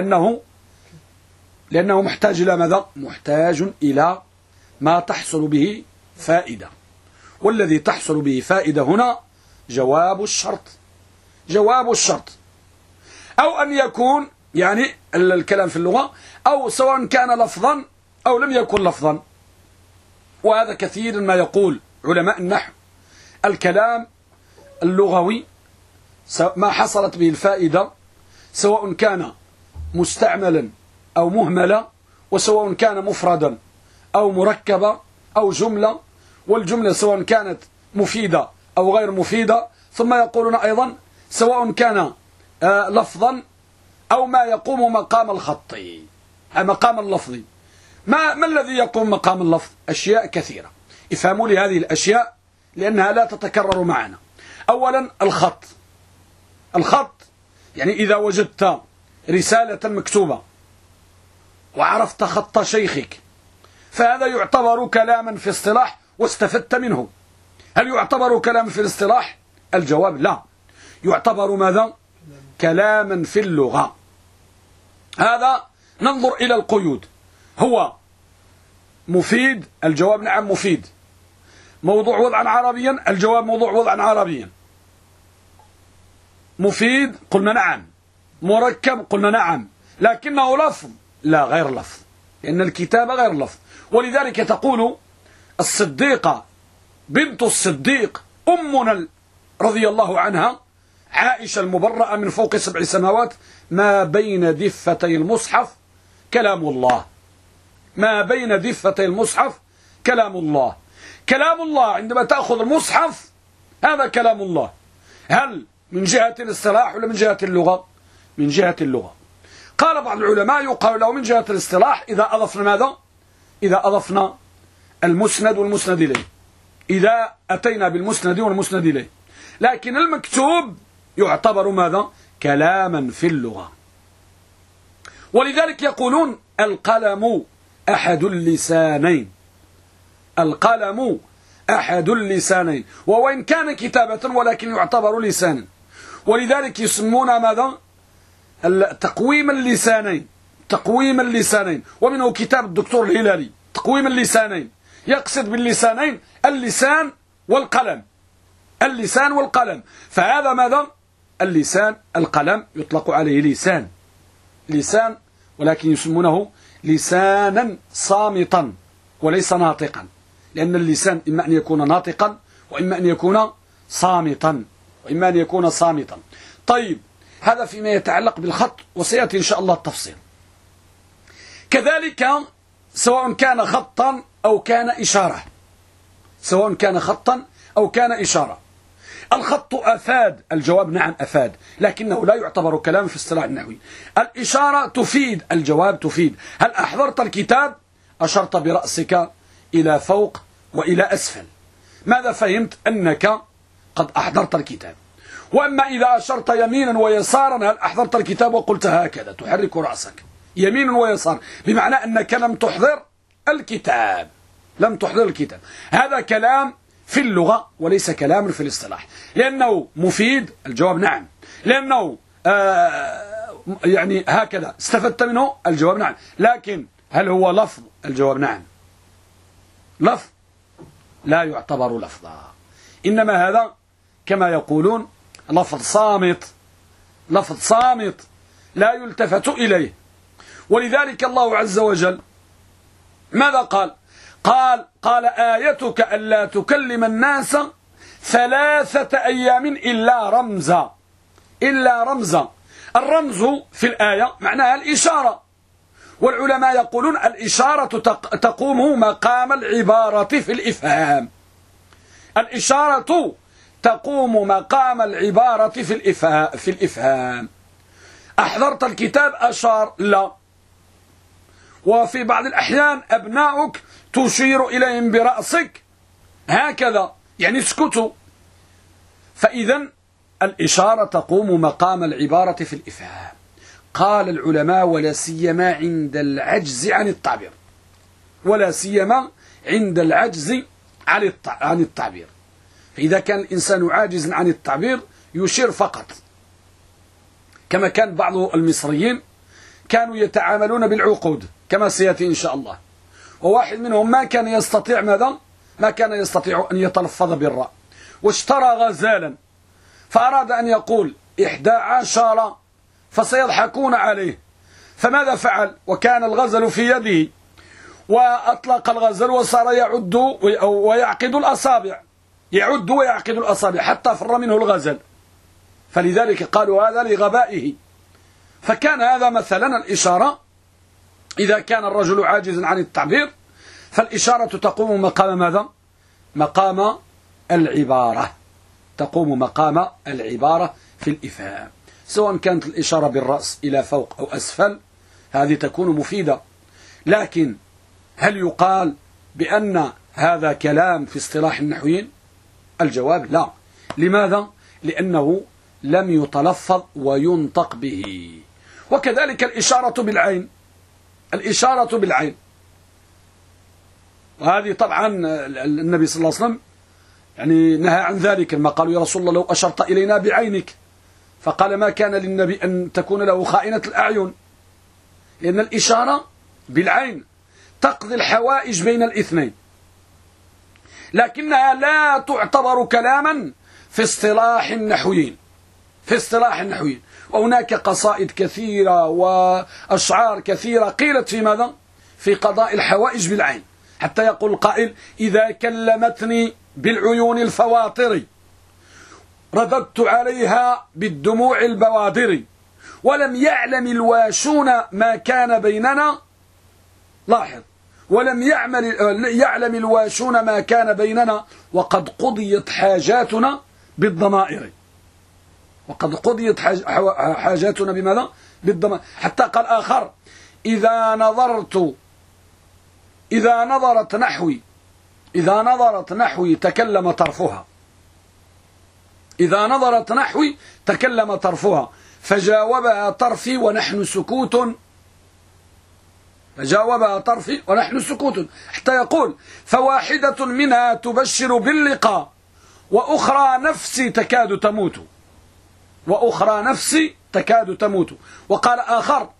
لأنه محتاج إلى ماذا؟ محتاج إلى ما تحصل به فائدة، والذي تحصل به فائدة هنا جواب الشرط، أو أن يكون يعني الكلام في اللغة، أو سواء كان لفظا أو لم يكن لفظا. وهذا كثير ما يقول علماء النحو الكلام اللغوي ما حصلت به الفائدة سواء كان مستعملا أو مهملا وسواء كان مفردا أو مركبا أو جملة، والجملة سواء كانت مفيدة أو غير مفيدة. ثم يقولون أيضا سواء كان لفظا أو ما يقوم مقام الخط، مقام اللفظ. ما الذي يقوم مقام اللفظ؟ أشياء كثيرة. افهموا لي هذه الأشياء لأنها لا تتكرر معنا. أولا الخط. الخط يعني إذا وجدت رسالة مكتوبة وعرفت خط شيخك فهذا يعتبر كلاما في اصطلاح واستفدت منه. هل يعتبر كلاما في الاصطلاح؟ الجواب لا، يعتبر ماذا؟ كلاما في اللغة. هذا ننظر إلى القيود. هو مفيد؟ الجواب نعم مفيد. موضوع وضعا عربيا؟ الجواب موضوع وضعا عربيا. مفيد؟ قلنا نعم. مركب؟ قلنا نعم. لكنه لفظ؟ لا، غير لفظ، لأن الكتابة غير لفظ. ولذلك تقول الصديقة بنت الصديق أمنا رضي الله عنها عائشة المبرأة من فوق 7 سماوات: ما بين دفتي المصحف كلام الله. ما بين دفتي المصحف كلام الله. كلام الله عندما تأخذ المصحف هذا كلام الله. هل من جهة الاصطلاح ولا من جهة اللغة؟ من جهة اللغة. قال بعض العلماء يقال له من جهة الاصطلاح إذا أضفنا ماذا؟ إذا أضفنا المسند والمسند إليه، إذا أتينا بالمسند والمسند إليه. لكن المكتوب يعتبر ماذا؟ كلاما في اللغة. ولذلك يقولون القلم أحد اللسانين. القلم أحد اللسانين، وإن كان كتابة ولكن يعتبر لسانا. ولذلك يسمون ماذا؟ تقويم اللسانين. تقويم اللسانين، ومنه كتاب الدكتور الهلالي تقويم اللسانين. يقصد باللسانين اللسان والقلم. اللسان والقلم. فهذا ماذا؟ اللسان. القلم يطلق عليه لسان. لسان، ولكن يسمونه لسانا صامتا وليس ناطقا، لأن اللسان إما أن يكون ناطقا وإما أن يكون صامتا وإما أن يكون صامتا. طيب، هذا فيما يتعلق بالخط، وسيأتي إن شاء الله التفصيل. كذلك سواء كان خطا أو كان إشارة. سواء كان خطا أو كان إشارة. الخط أفاد؟ الجواب نعم أفاد، لكنه لا يعتبر كلام في اصطلاح النحوي. الإشارة تفيد؟ الجواب تفيد. هل أحضرت الكتاب؟ أشرت برأسك إلى فوق وإلى أسفل. ماذا فهمت؟ أنك قد أحضرت الكتاب. وأما إذا أشرت يمينا ويسارا، هل أحضرت الكتاب وقلت هكذا تحرك رأسك يمينا ويسارا، بمعنى أنك لم تحضر الكتاب. لم تحضر الكتاب. هذا كلام في اللغة وليس كلام في الاصطلاح. لأنه مفيد؟ الجواب نعم. لأنه يعني هكذا استفدت منه؟ الجواب نعم. لكن هل هو لفظ؟ الجواب نعم. لفظ؟ لا يعتبر لفظا، إنما هذا كما يقولون لفظ صامت. لفظ صامت لا يلتفت إليه. ولذلك الله عز وجل ماذا قال؟ قال آيتك ألا تكلم الناس 3 أيام إلا رمزا. إلا رمزا. الرمز في الآية معناها الإشارة، والعلماء يقولون الإشارة تقوم مقام العبارة في الإفهام. الإشارة تقوم مقام العبارة في الإفهام. أحضرت الكتاب؟ أشار؟ لا. وفي بعض الأحيان أبناؤك تشير إليهم برأسك هكذا، يعني اسكتوا. فإذا الإشارة تقوم مقام العبارة في الإفهام. قال العلماء ولا سيما عند العجز عن التعبير. ولا سيما عند العجز عن التعبير. فإذا كان الإنسان عاجز عن التعبير يشير فقط، كما كان بعض المصريين كانوا يتعاملون بالعقود كما سيأتي إن شاء الله. وواحد منهم ما كان يستطيع ماذا؟ ما كان يستطيع أن يتلفظ بالراء، واشترى غزالا فأراد أن يقول 11 فسيضحكون عليه. فماذا فعل؟ وكان الغزل في يده، وأطلق الغزل وصار يعد ويعقد الأصابع. يعد ويعقد الأصابع حتى فر منه الغزل. فلذلك قالوا هذا لغبائه. فكان هذا مثلا الإشارة إذا كان الرجل عاجزا عن التعبير فالإشارة تقوم مقام ماذا؟ مقام العبارة، تقوم مقام العبارة في الإفهام، سواء كانت الإشارة بالرأس إلى فوق أو أسفل هذه تكون مفيدة. لكن هل يقال بأن هذا كلام في اصطلاح النحويين؟ الجواب لا. لماذا؟ لأنه لم يتلفظ وينطق به. وكذلك الإشارة بالعين، الإشارة بالعين، وهذه طبعا النبي صلى الله عليه وسلم يعني نهى عن ذلك، لما قالوا يا رسول الله لو أشرت إلينا بعينك، فقال ما كان للنبي أن تكون له خائنة الأعين، لأن الإشارة بالعين تقضي الحوائج بين الاثنين، لكنها لا تعتبر كلاما في اصطلاح النحويين، في اصطلاح النحويين. وهناك قصائد كثيرة وأشعار كثيرة قيلت في ماذا؟ في قضاء الحوائج بالعين، حتى يقول القائل إذا كلمتني بالعيون الفواطر رددت عليها بالدموع البوادر، ولم يعلم الواشون ما كان بيننا، لاحظ، ولم يعلم الواشون ما كان بيننا وقد قضيت حاجاتنا بالضمائر، وقد قضيت حاجاتنا بماذا؟ بالضمائر. حتى قال آخر إذا نظرت نحوي تكلم طرفها، إذا نظرت نحوي تكلم طرفها فجاوبها طرفي ونحن سكوت، فجاوبها طرفي ونحن سكوت، حتى يقول فواحدة منها تبشر باللقاء وأخرى نفسي تكاد تموت، وأخرى نفسي تكاد تموت. وقال آخر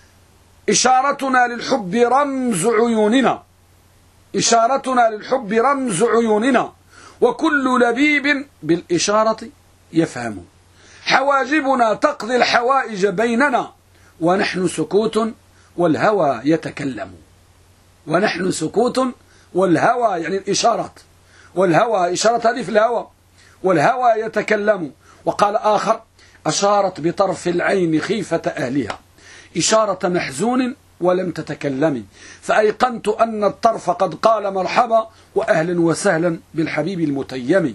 إشارتنا للحب رمز عيوننا، إشارتنا للحب رمز عيوننا، وكل لبيب بالإشارة يفهم، حواجبنا تقضي الحوائج بيننا ونحن سكوت والهوى يتكلم، ونحن سكوت والهوى يعني الإشارات، والهوى إشارة هذه في الهوى، والهوى يتكلم. وقال آخر أشارت بطرف العين خيفة أهلها إشارة محزون ولم تتكلمي، فأيقنت أن الطرف قد قال مرحبا وأهلا وسهلا بالحبيب المتيم.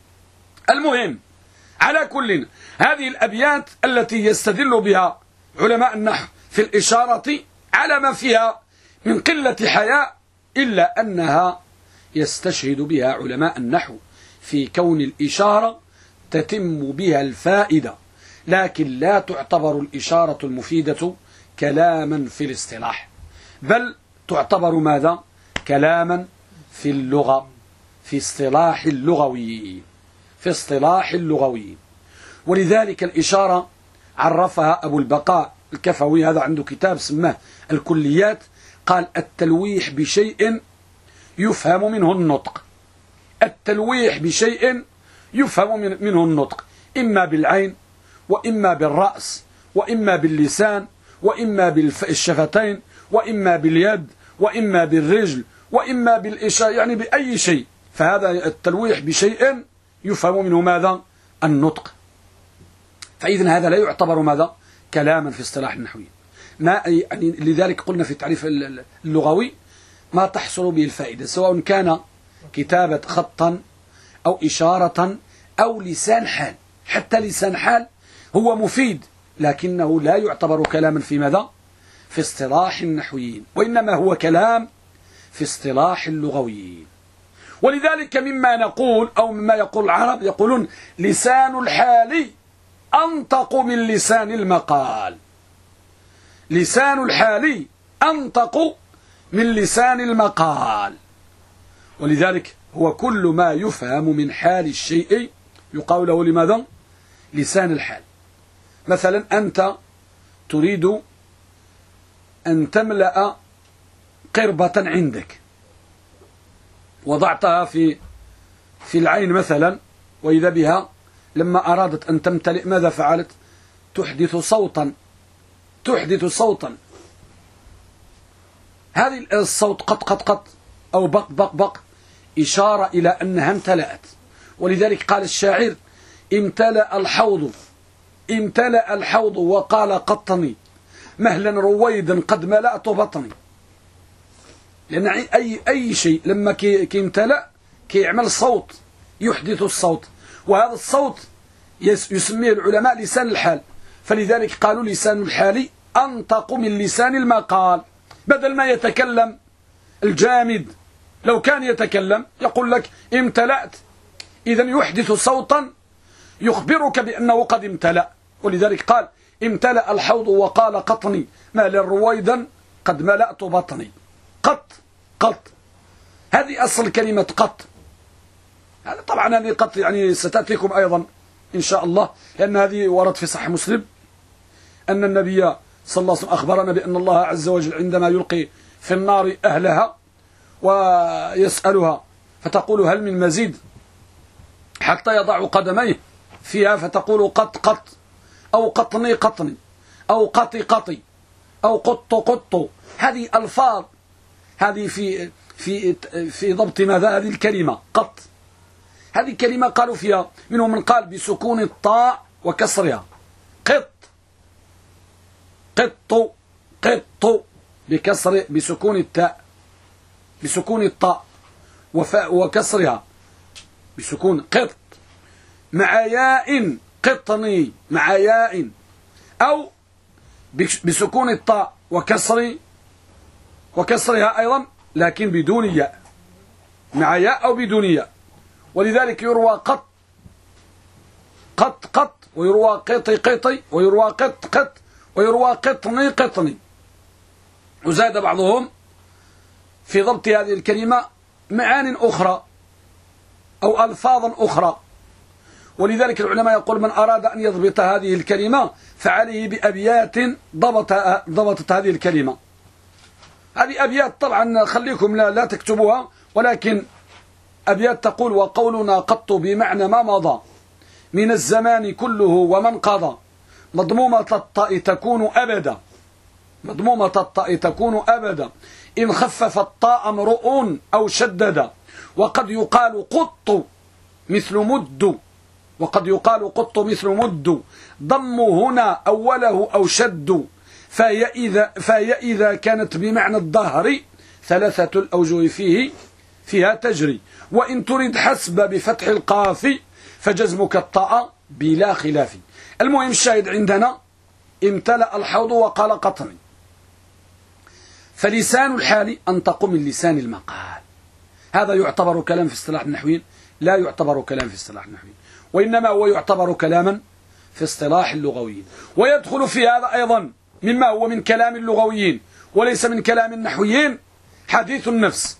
المهم على كل هذه الأبيات التي يستدل بها علماء النحو في الإشارة على ما فيها من قلة حياء، إلا أنها يستشهد بها علماء النحو في كون الإشارة تتم بها الفائدة، لكن لا تعتبر الإشارة المفيدة كلاما في الاصطلاح، بل تعتبر ماذا؟ كلاما في اللغة، في اصطلاح اللغوي، في اصطلاح اللغوي. ولذلك الإشارة عرفها أبو البقاء الكفوي، هذا عنده كتاب سماه الكليات، قال التلويح بشيء يفهم منه النطق، التلويح بشيء يفهم منه النطق، إما بالعين وإما بالرأس وإما باللسان وإما بالشفتين وإما باليد وإما بالرجل وإما بالإشارة، يعني بأي شيء، فهذا التلويح بشيء يفهم منه ماذا؟ النطق. فإذن هذا لا يعتبر ماذا؟ كلاما في اصطلاح النحوي. ما يعني لذلك قلنا في التعريف اللغوي ما تحصل به الفائدة، سواء كان كتابة خطا أو إشارة أو لسان حال، حتى لسان حال هو مفيد لكنه لا يعتبر كلاما في ماذا؟ في اصطلاح النحويين، وإنما هو كلام في اصطلاح اللغويين. ولذلك مما نقول أو مما يقول العرب يقولون لسان الحال أنطق من لسان المقال، لسان الحال أنطق من لسان المقال. ولذلك هو كل ما يفهم من حال الشيء يقال له لماذا؟ لسان الحال. مثلا أنت تريد أن تملأ قربة عندك، وضعتها في العين مثلا، وإذا بها لما أرادت أن تمتلئ ماذا فعلت؟ تحدث صوتا، تحدث صوتا، هذه الصوت قط قط قط أو بق بق بق إشارة إلى أنها امتلأت. ولذلك قال الشاعر امتلأ الحوض، امتلأ الحوض وقال قطني مهلا رويدا قد ملأت بطني. لأن أي شيء لما كيمتلأ كيعمل صوت، يحدث الصوت، وهذا الصوت يسميه العلماء لسان الحال. فلذلك قالوا لسان الحال أنطق من لسان المقال. بدل ما يتكلم الجامد لو كان يتكلم يقول لك امتلأت، إذا يحدث صوتا يخبرك بأنه قد امتلأ. ولذلك قال امتلأ الحوض وقال قطني مالا رويدا قد ملأت بطني. قط هذه أصل كلمة قط. هذا طبعا هذه قط يعني ستأتيكم أيضا إن شاء الله، لأن هذه ورد في صحيح مسلم أن النبي صلى الله عليه وسلم أخبرنا بأن الله عز وجل عندما يلقي في النار أهلها ويسألها فتقول هل من مزيد، حتى يضع قدميه فيها فتقول قط أو قطني أو قطي أو قط. هذه ألفاظ، هذه في ضبط ماذا هذه الكلمة قط. هذه الكلمة قالوا فيها منهم من قال بسكون الطاء وكسرها قط بكسر بسكون التاء، بسكون الطاء وكسرها بسكون قط، مع ياء قطني مع ياء، أو بسكون الطاء وكسرها أيضا لكن بدون ياء، مع ياء أو بدون ياء. ولذلك يروى قط ويروى قطي ويروى قط ويروى قطني. وزاد بعضهم في ضبط هذه الكلمة معان أخرى أو ألفاظا أخرى. ولذلك العلماء يقول من أراد أن يضبط هذه الكلمة فعليه بأبيات ضبطت هذه الكلمة. هذه أبيات طبعا خليكم لا تكتبوها، ولكن أبيات تقول وقولنا قط بمعنى ما مضى من الزمان كله ومن قضى، مضمومة الطاء تكون أبدا إن خفف الطاء امرؤ أو شدد، وقد يقال قط مثل مد ضم هنا أوله أو شد، فهي إذا كانت بمعنى الظهر ثلاثة الأوجه فيها تجري، وإن تريد حسب بفتح القاف فجزمك الطاء بلا خلاف. المهم الشاهد عندنا امتلأ الحوض وقال قطني. فلسان الحال أنطق من لسان المقال. هذا يعتبر كلام في اصطلاح النحويين؟ لا يعتبر كلام في اصطلاح النحويين، وإنما هو يعتبر كلاما في اصطلاح اللغويين. ويدخل في هذا أيضا مما هو من كلام اللغويين وليس من كلام النحويين حديث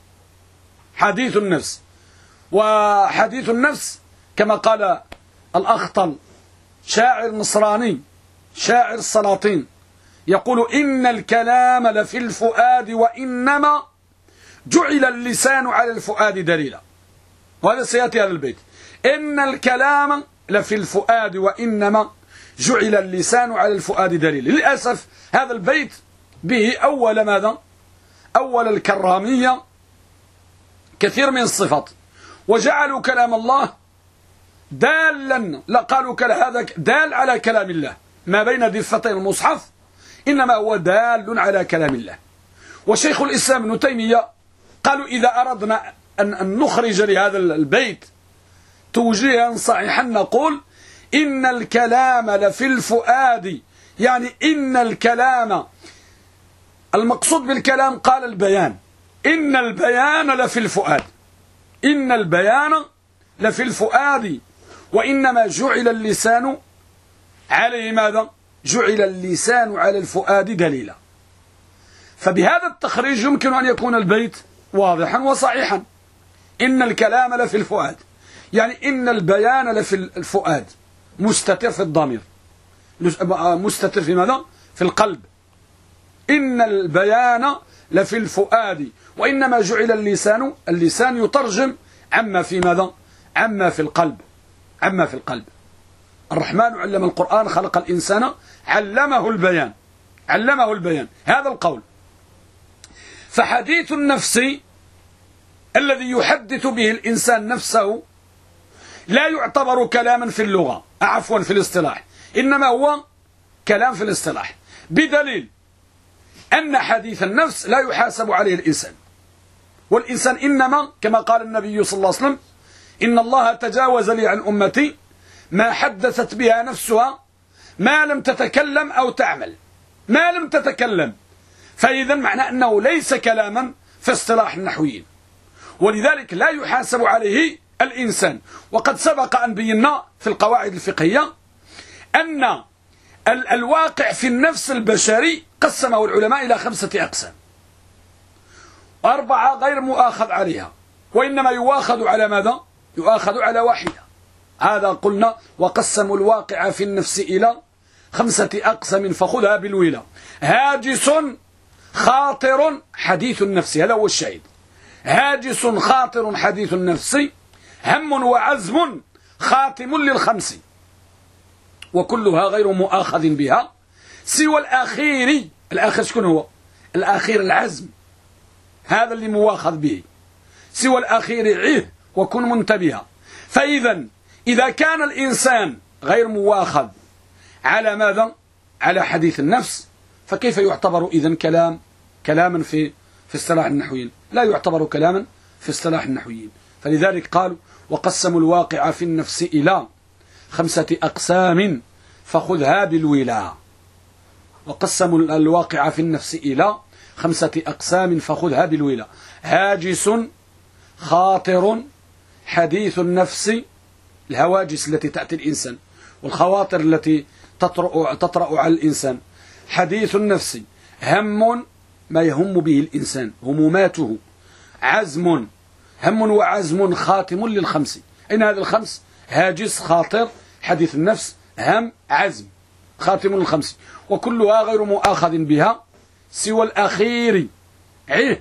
النفس. وحديث النفس كما قال الأخطل شاعر نصراني شاعر السلاطين يقول إن الكلام لفي الفؤاد وإنما جعل اللسان على الفؤاد دليلا. وهذا سيأتي على البيت. إن الكلام لفي الفؤاد وإنما جعل اللسان على الفؤاد دليلا. للأسف هذا البيت به أول ماذا؟ أول الكرامية كثير من الصفات، وجعلوا كلام الله دالا، لا قالوا هذا دال على كلام الله، ما بين ضفتي المصحف إنما هو دال على كلام الله. وشيخ الإسلام ابن تيمية قالوا إذا أردنا أن نخرج لهذا البيت توجيها صحيحا نقول إن الكلام لفي الفؤاد، يعني إن الكلام المقصود بالكلام قال البيان، إن البيان لفي الفؤاد، إن البيان لفي الفؤاد وإنما جعل اللسان عليه ماذا؟ جعل اللسان على الفؤاد دليلا. فبهذا التخريج يمكن أن يكون البيت واضحا وصحيحا. إن الكلام لفي الفؤاد يعني إن البيان لفي الفؤاد، مستتر في الضمير، مستتر في ماذا؟ في القلب. إن البيان لفي الفؤاد وإنما جعل اللسان يترجم عما في ماذا؟ عما في القلب، عما في القلب. الرحمن علم القرآن خلق الإنسان علمه البيان هذا القول. فحديث النفس الذي يحدث به الإنسان نفسه لا يعتبر كلاما في اللغة، عفوا في الاصطلاح، إنما هو كلام في الاصطلاح، بدليل أن حديث النفس لا يحاسب عليه الإنسان، والإنسان إنما كما قال النبي صلى الله عليه وسلم: إن الله تجاوز لي عن أمتي ما حدثت بها نفسها ما لم تتكلم أو تعمل. ما لم تتكلم، فإذا معنى أنه ليس كلاما في اصطلاح النحويين، ولذلك لا يحاسب عليه الإنسان. وقد سبق أن بينا في القواعد الفقهية أن الواقع في النفس البشري قسمه العلماء إلى 5 أقسام، 4 غير مؤاخذ عليها، وإنما يؤاخذ على ماذا؟ يؤاخذ على واحدة. هذا قلنا: وقسموا الواقع في النفس إلى 5 أقسام فخذها بالويلة: هاجس، خاطر، حديث النفس. هذا هو الشاهد: هاجس، خاطر، حديث النفس، هم وعزم، خاتم لل5، وكلها غير مؤاخذ بها سوى الأخير. الأخير شكون هو؟ الأخير العزم، هذا اللي مؤاخذ به. سوى الأخير عيه وكن منتبها. فإذا إذا كان الإنسان غير مؤاخذ على ماذا؟ على حديث النفس، فكيف يعتبر إذن كلاما في اصطلاح النحويين؟ لا يعتبر كلاما في اصطلاح النحويين. فلذلك قالوا: وقسموا الواقع في النفس إلى 5 أقسام فخذها بالولاء. وقسموا الواقع في النفس إلى 5 أقسام فخذها بالولاء: هاجس، خاطر، حديث النفس، الهواجس التي تأتي الإنسان والخواطر التي تطرأ على الإنسان، حديث النفس، هم، ما يهم به الإنسان، هموماته، عزم، هم وعزم، خاتم لل5. أين هذه ال5؟ هاجس، خاطر، حديث النفس، هم، عزم، خاتم لل5، وكلها غير مؤاخذ بها سوى الأخير عيه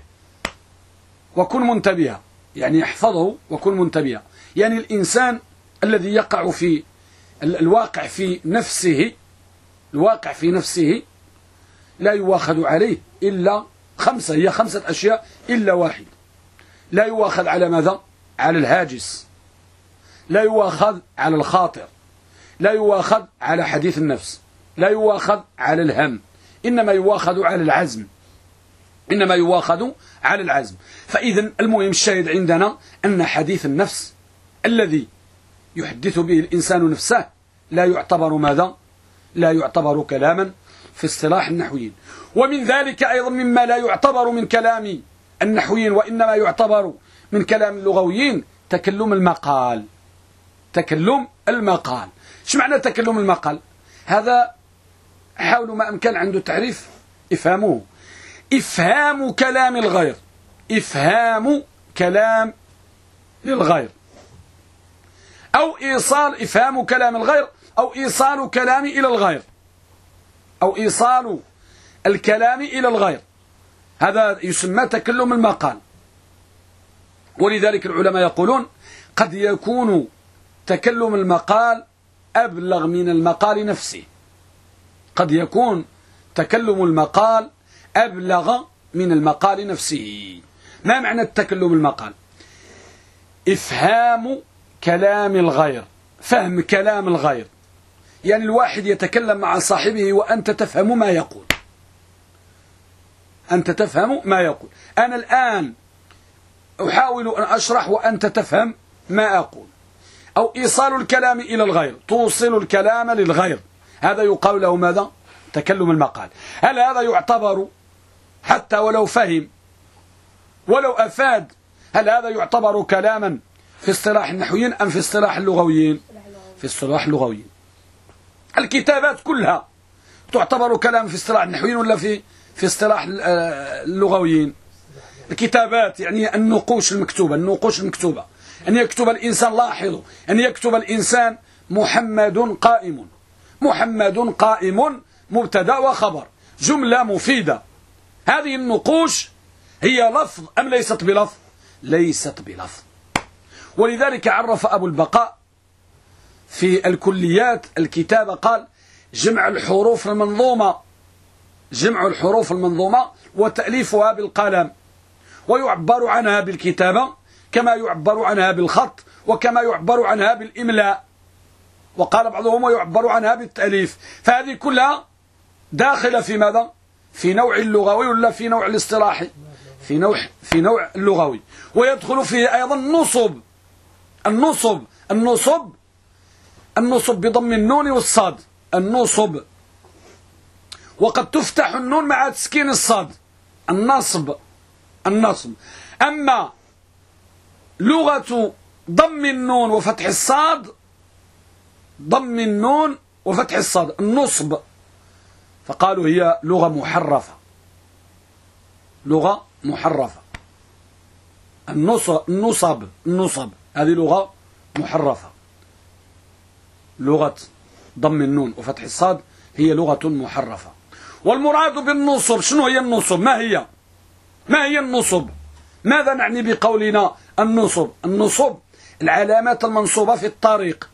وكن منتبها. يعني احفظه وكن منتبها. يعني الإنسان الذي يقع في الواقع في نفسه، الواقع في نفسه لا يواخذ عليه إلا 5، هي 5 أشياء إلا واحد. لا يواخذ على ماذا؟ على الهاجس، لا يواخذ على الخاطر، لا يواخذ على حديث النفس، لا يواخذ على الهم، إنما يواخذ على العزم، إنما يواخذ على العزم. فإذا المهم الشاهد عندنا أن حديث النفس الذي يحدث به الإنسان نفسه لا يعتبر ماذا؟ لا يعتبر كلاما في اصطلاح النحويين. ومن ذلك أيضا مما لا يعتبر من كلام النحويين وإنما يعتبر من كلام اللغويين تكلم المقال. تكلم المقال. ايش معنى تكلم المقال؟ هذا حاولوا ما أمكن عنده تعريف افهموه: إفهام كلام الغير، إفهام كلام للغير، أو إيصال، إفهام كلام الغير أو إيصال كلام إلى الغير، أو إيصال الكلام إلى الغير، هذا يسمى تكلم المقال. ولذلك العلماء يقولون: قد يكون تكلم المقال أبلغ من المقال نفسه. قد يكون تكلم المقال أبلغ من المقال نفسه. ما معنى التكلم المقال؟ إفهام كلام الغير، فهم كلام الغير، يعني الواحد يتكلم مع صاحبه وأنت تفهم ما يقول، أنت تفهم ما يقول. أنا الآن أحاول أن أشرح وأنت تفهم ما أقول. أو إيصال الكلام إلى الغير، توصل الكلام للغير، هذا يقال له ماذا؟ تكلم المقال. هل هذا يعتبر حتى ولو فهم ولو أفاد، هل هذا يعتبر كلاما في اصطلاح النحويين أم في اصطلاح اللغويين؟ في اصطلاح اللغويين. الكتابات كلها تعتبر كلام في اصطلاح النحويين ولا في اصطلاح اللغويين؟ الكتابات يعني النقوش المكتوبة، النقوش المكتوبة، أن يكتب الإنسان، لاحظوا، أن يكتب الإنسان محمد قائم. محمد قائم مبتدا وخبر، جملة مفيدة. هذه النقوش هي لفظ أم ليست بلفظ؟ ليست بلفظ. ولذلك عرف أبو البقاء في الكليات الكتابة، قال: جمع الحروف المنظومة، جمع الحروف المنظومة وتأليفها بالقلم، ويعبر عنها بالكتابة كما يعبر عنها بالخط وكما يعبر عنها بالإملاء، وقال بعضهم ويعبر عنها بالتأليف. فهذه كلها داخلة في ماذا؟ في نوع اللغوي ولا في نوع الاصطلاحي؟ في نوع اللغوي. ويدخل فيه أيضا النصب بضم النون والصاد، النصب. وقد تفتح النون مع تسكين الصاد، النصب. أما لغة ضم النون وفتح الصاد، النصب، فقالوا هي لغة محرفة. النصب هذه لغة محرفة. لغة ضم النون وفتح الصاد هي لغة محرفة. والمراد بالنصب شنو هي النصب؟ ما هي النصب؟ ماذا نعني بقولنا النصب العلامات المنصوبة في الطريق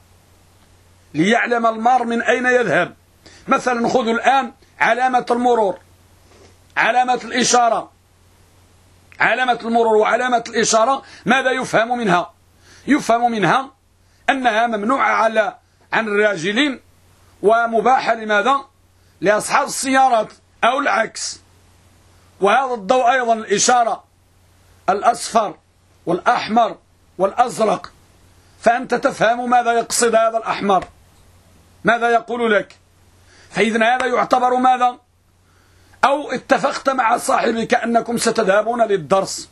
ليعلم المار من أين يذهب. مثلا خذوا الآن علامة المرور، علامة الإشارة، علامة المرور وعلامة الإشارة، ماذا يفهم منها؟ يفهم منها أنها ممنوعة عن الراجلين ومباحة لماذا؟ لأصحاب السيارات أو العكس. وهذا الضوء أيضا الإشارة الأصفر والأحمر والأزرق، فأنت تفهم ماذا يقصد هذا الأحمر، ماذا يقول لك. فإذن هذا يعتبر ماذا؟ أو اتفقت مع صاحبك أنكم ستذهبون للدرس،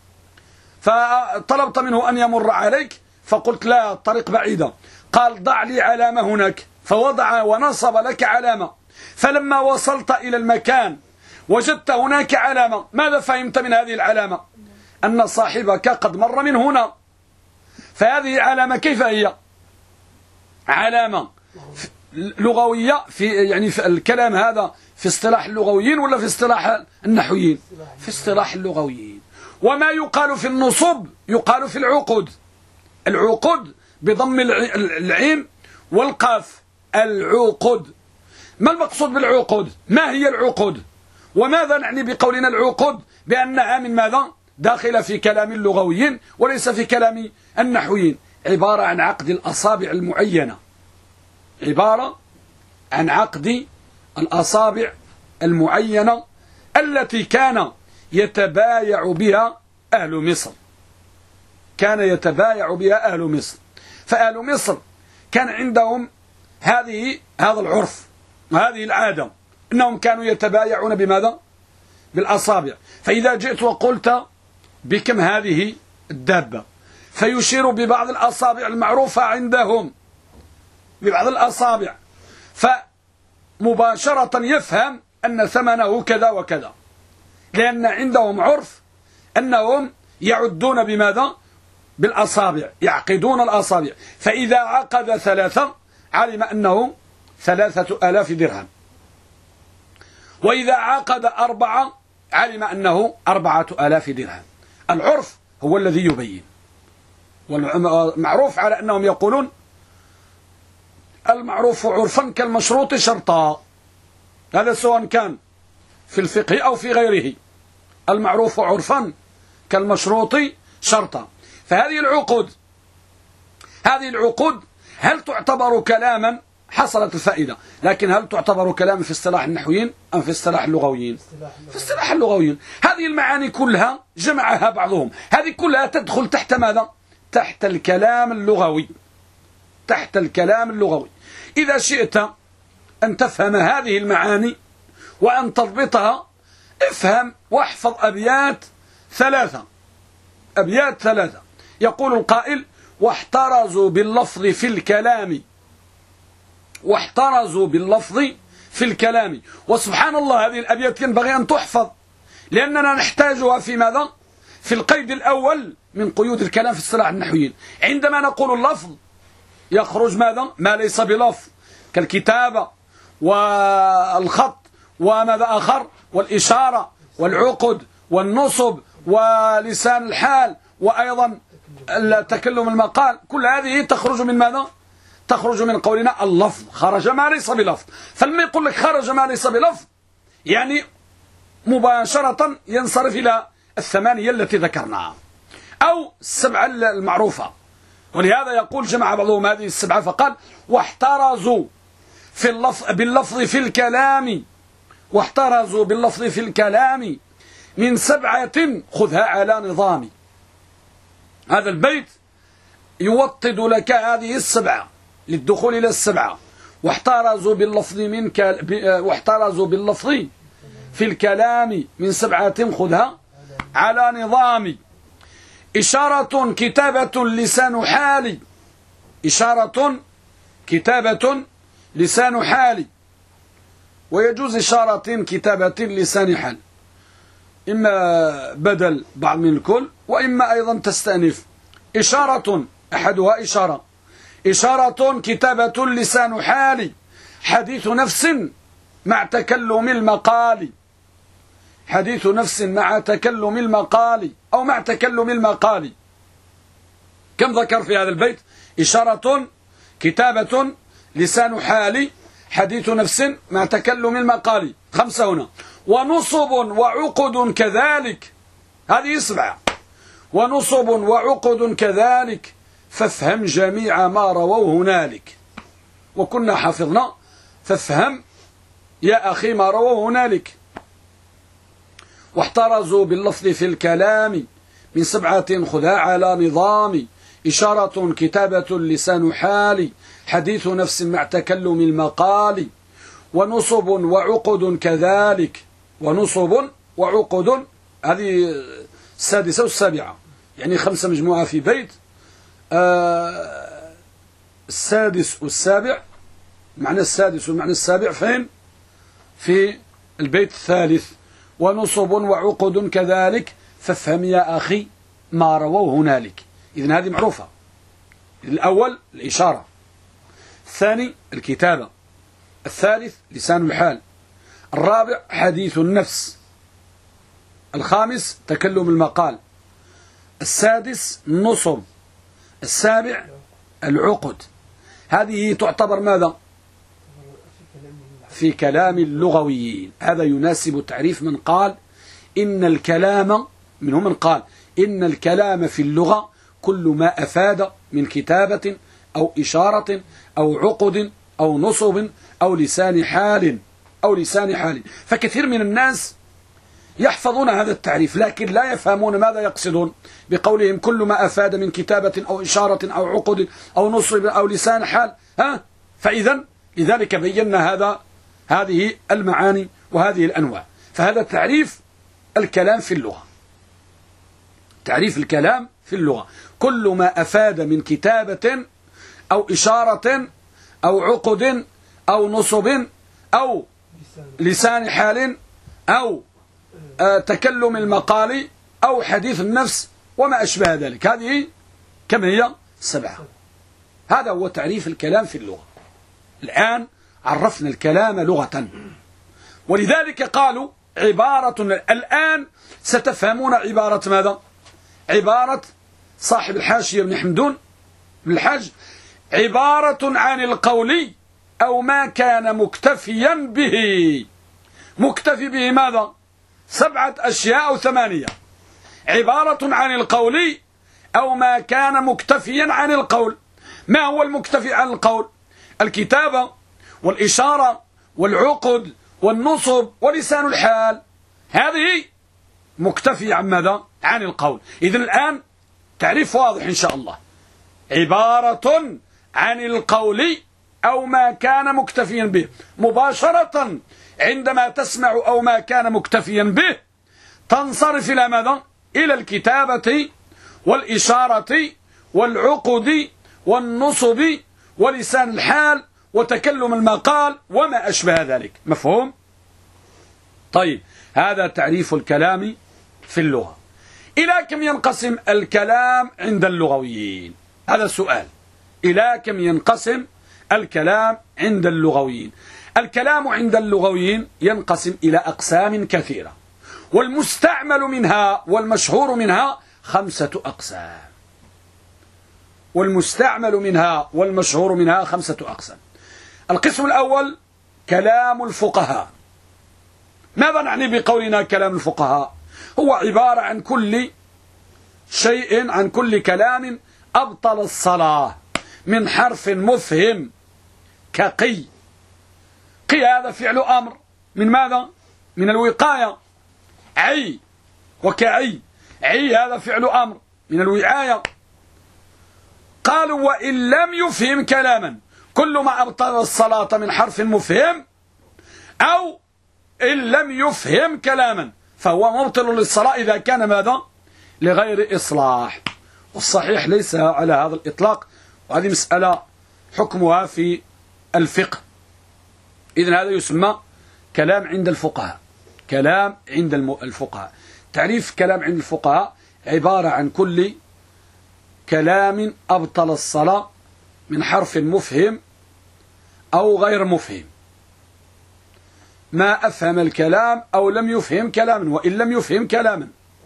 فطلبت منه أن يمر عليك، فقلت لا الطريق بعيدة، قال ضع لي علامة هناك، فوضع ونصب لك علامة. فلما وصلت إلى المكان وجدت هناك علامة، ماذا فهمت من هذه العلامة؟ أن صاحبك قد مر من هنا. فهذه علامة كيف هي؟ علامة لغوية في الكلام هذا في اصطلاح اللغويين ولا في اصطلاح النحويين؟ في اصطلاح اللغويين. وما يقال في النصب يقال في العقد بضم العين والقاف، العقد. ما المقصود بالعقد؟ ما هي العقد؟ وماذا نعني بقولنا العقد؟ بأنها من ماذا؟ داخلة في كلام اللغويين وليس في كلام النحويين. عبارة عن عقد الأصابع المعينة، عبارة عن عقد الأصابع المعينة التي كان يتبايع بها أهل مصر. فأهل مصر كان عندهم هذا العرف وهذه العادة، أنهم كانوا يتبايعون بماذا؟ بالأصابع. فإذا جئت وقلت بكم هذه الدابة، فيشير ببعض الأصابع المعروفة عندهم، ببعض الأصابع، فمباشرة يفهم أن ثمنه كذا وكذا، لأن عندهم عرف أنهم يعدون بماذا؟ بالأصابع، يعقدون الأصابع. فإذا عقد 3 علم أنه 3000 درهم، وإذا عقد 4 علم أنه 4000 درهم. العرف هو الذي يبين، والمعروف على أنهم يقولون المعروف عرفا كالمشروط شرطا. هذا سواء كان في الفقه أو في غيره، المعروف عرفا كالمشروط شرطا. فهذه العقود هل تعتبر كلاما؟ حصلت الفائدة، لكن هل تعتبر كلاما في اصطلاح النحويين أم في اصطلاح اللغويين؟ في اصطلاح اللغويين. هذه المعاني كلها جمعها بعضهم، هذه كلها تدخل تحت ماذا؟ تحت الكلام اللغوي. إذا شئت أن تفهم هذه المعاني وأن تضبطها، افهم واحفظ أبيات 3. يقول القائل: واحترزوا باللفظ في الكلام. وسبحان الله هذه الأبيات ينبغي أن تحفظ، لأننا نحتاجها في ماذا؟ في القيد الأول من قيود الكلام في اصطلاح النحويين. عندما نقول اللفظ يخرج ماذا؟ ما ليس بلفظ، كالكتابة والخط وماذا آخر، والإشارة والعقد والنصب ولسان الحال، وأيضا تكلم المقال. كل هذه تخرج من ماذا؟ تخرج من قولنا اللفظ، خرج ما ليس بلفظ. فلما يقول لك خرج ما ليس بلفظ، يعني مباشرة ينصرف إلى 8 التي ذكرناها أو 7 المعروفة. ولهذا يقول جمع بعضهم هذه 7 فقال: واحترزوا باللفظ في الكلام واحترزوا باللفظ في الكلام من 7 خذها على نظام. هذا البيت يوطد لك هذه 7 للدخول إلى 7. واحترزوا باللفظ في الكلام من 7 خذها على نظام. إشارة كتابة لسان حالي. إشارة كتابة لسان حالي. ويجوز إشارة كتابة لسان حال، إما بدل بعض من الكل، وإما أيضا تستأنف. إشارة أحدها إشارة كتابة لسان حالي حديث نفس مع تكلم المقال. حديث نفس مع تكلم المقال أو مع تكلم المقال. كم ذكر في هذا البيت؟ إشارة كتابة لسان حالي حديث نفس مع تكلم المقال، 5 هنا. ونصب وعقد كذلك، هذه 7. ونصب وعقد كذلك فافهم جميع ما رووه هنالك. وكنا حفظنا فافهم يا أخي ما رووه هنالك. واحترزوا باللفظ في الكلام من 7 خذها على نظام. إشارة كتابة لسان حالي حديث نفس مع تكلم المقال. ونصب وعقد كذلك. ونصب وعقد، هذه 6 و7، يعني 5 مجموعة في بيت. 6 و7، معنى 6 والمعنى 7 فين؟ في البيت الثالث. ونصب وعقد كذلك فافهم يا أخي ما رووه هنالك. إذن هذه معروفة. الأول الإشارة، الثاني الكتابة، الثالث لسان الحال، الرابع حديث النفس، الخامس تكلم المقال، السادس النصب، السابع العقد. هذه تعتبر ماذا؟ في كلام اللغويين. هذا يناسب تعريف من قال إن الكلام، منهم من قال إن الكلام في اللغة كل ما أفاد من كتابة أو إشارة أو عقد أو نصب أو لسان حال فكثير من الناس يحفظون هذا التعريف لكن لا يفهمون ماذا يقصدون بقولهم كل ما أفاد من كتابة أو إشارة أو عقد أو نصب أو لسان حال. فإذا لذلك بينا هذه المعاني وهذه الأنواع. فهذا تعريف الكلام في اللغة. تعريف الكلام في اللغة كل ما أفاد من كتابة أو إشارة أو عقد أو نصب أو لسان حال أو تكلم المقال أو حديث النفس وما أشبه ذلك. هذه كم هي؟ 7. هذا هو تعريف الكلام في اللغة. الآن عرفنا الكلام لغة، ولذلك قالوا عبارة. الآن ستفهمون عبارة ماذا؟ عبارة صاحب الحاشية ابن حمدون بن الحاج، عبارة عن القول أو ما كان مكتفيا به. مكتفي به ماذا؟ 7 أشياء أو 8. عبارة عن القول أو ما كان مكتفيا عن القول. ما هو المكتفي عن القول؟ الكتابة والإشارة والعقد والنصب ولسان الحال، هذه مكتفي عن ماذا؟ عن القول. إذن الآن تعريف واضح إن شاء الله. عبارة عن القول أو ما كان مكتفيا به. مباشرة عندما تسمع أو ما كان مكتفيا به تنصرف إلى ماذا؟ إلى الكتابة والإشارة والعقد والنصب ولسان الحال وتكلم المقال وما أشبه ذلك. مفهوم؟ طيب، هذا تعريف الكلام في اللغة. إلى كم ينقسم الكلام عند اللغويين؟ هذا السؤال. إلى كم ينقسم الكلام عند اللغويين؟ الكلام عند اللغويين ينقسم إلى أقسام كثيرة، والمستعمل منها والمشهور منها 5 أقسام. والمستعمل منها والمشهور منها 5 أقسام. القسم الأول كلام الفقهاء. ماذا نعني بقولنا كلام الفقهاء؟ هو عبارة عن كل شيء، عن كل كلام أبطل الصلاة من حرف مفهم كقي. قي هذا فعل أمر من ماذا؟ من الوقاية، عي وكعي، عي هذا فعل أمر من الوعاية. قالوا وإن لم يفهم كلاما، كل ما أبطل الصلاة من حرف مفهم أو إن لم يفهم كلاما فهو مبطل للصلاة إذا كان ماذا؟ لغير إصلاح. والصحيح ليس على هذا الإطلاق، وهذه مسألة حكمها في الفقه. إذن هذا يسمى كلام عند الفقهاء. كلام عند الفقهاء، تعريف كلام عند الفقهاء عبارة عن كل كلام أبطل الصلاة من حرف مفهم أو غير مفهم، ما أفهم الكلام أو لم يفهم كلاما، وإن لم يفهم كلاما،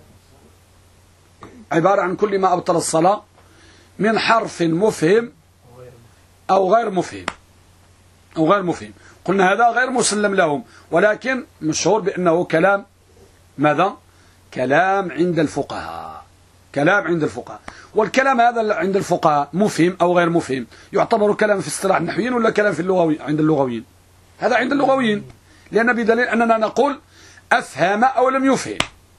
عبارة عن كل ما أبطل الصلاة من حرف مفهم أو غير مفهم أو غير مفهم. قلنا هذا غير مسلم لهم، ولكن مشهور بأنه كلام ماذا؟ كلام عند الفقهاء. كلام عند الفقهاء. والكلام هذا عند الفقهاء مفهم أو غير مفهم يعتبر كلام في اصطلاح النحويين ولا كلام في اللغوي عند اللغويين؟ هذا عند اللغويين، لأن بدليل أننا نقول أفهم أو لم يفهم،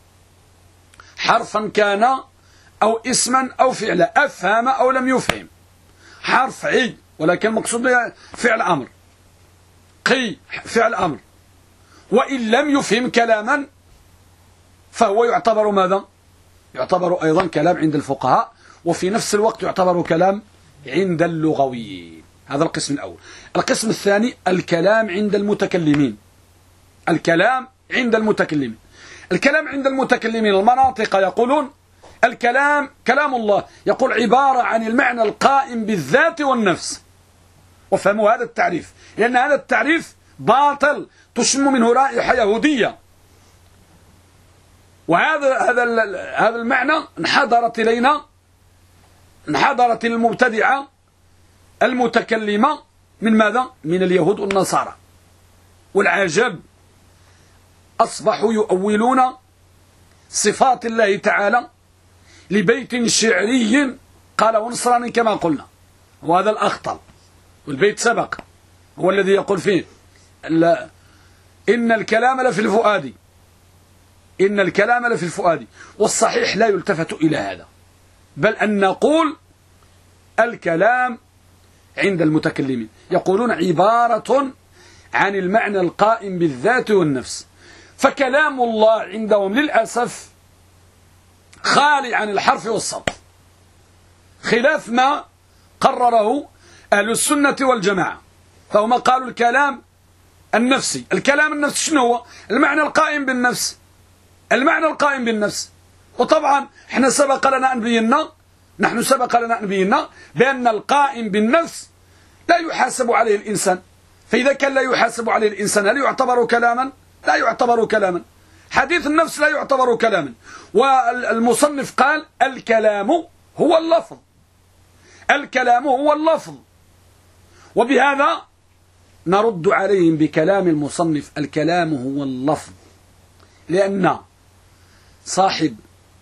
حرفا كان أو اسما أو فعلا، أفهم أو لم يفهم، حرف عي ولكن مقصود فعل أمر، قي فعل أمر، وإن لم يفهم كلاما فهو يعتبر ماذا؟ يعتبر أيضا كلام عند الفقهاء، وفي نفس الوقت يعتبر كلام عند اللغويين. هذا القسم الأول. القسم الثاني الكلام عند المتكلمين. الكلام عند المتكلمين. الكلام عند المتكلمين المناطق يقولون الكلام كلام الله، يقول عبارة عن المعنى القائم بالذات والنفس. وفهموا هذا التعريف، لأن هذا التعريف باطل تشم منه رائحة يهودية. وهذا المعنى انحدرت إلينا، انحدرت المبتدعة المتكلمة من ماذا؟ من اليهود والنصارى. والعجب أصبحوا يؤولون صفات الله تعالى لبيت شعري قاله نصراني كما قلنا، وهذا الأخطل. والبيت سبق، هو الذي يقول فيه إن الكلام لفي الفؤاد، إن الكلام لفي الفؤاد. والصحيح لا يلتفت إلى هذا، بل أن نقول الكلام عند المتكلمين يقولون عبارة عن المعنى القائم بالذات والنفس. فكلام الله عندهم للأسف خالي عن الحرف والصوت، خلاف ما قرره أهل السنة والجماعة. فهم قالوا الكلام النفسي. الكلام النفسي شنو هو؟ المعنى القائم بالنفس، المعنى القائم بالنفس. وطبعا نحن سبق لنا أن بينا بأن القائم بالنفس لا يحاسب عليه الإنسان. فإذا كان لا يحاسب عليه الإنسان هل يعتبر كلاما؟ لا يعتبر كلاما. حديث النفس لا يعتبر كلاما. والمصنف قال الكلام هو اللفظ، الكلام هو اللفظ. وبهذا نرد عليهم بكلام المصنف الكلام هو اللفظ، لأن صاحب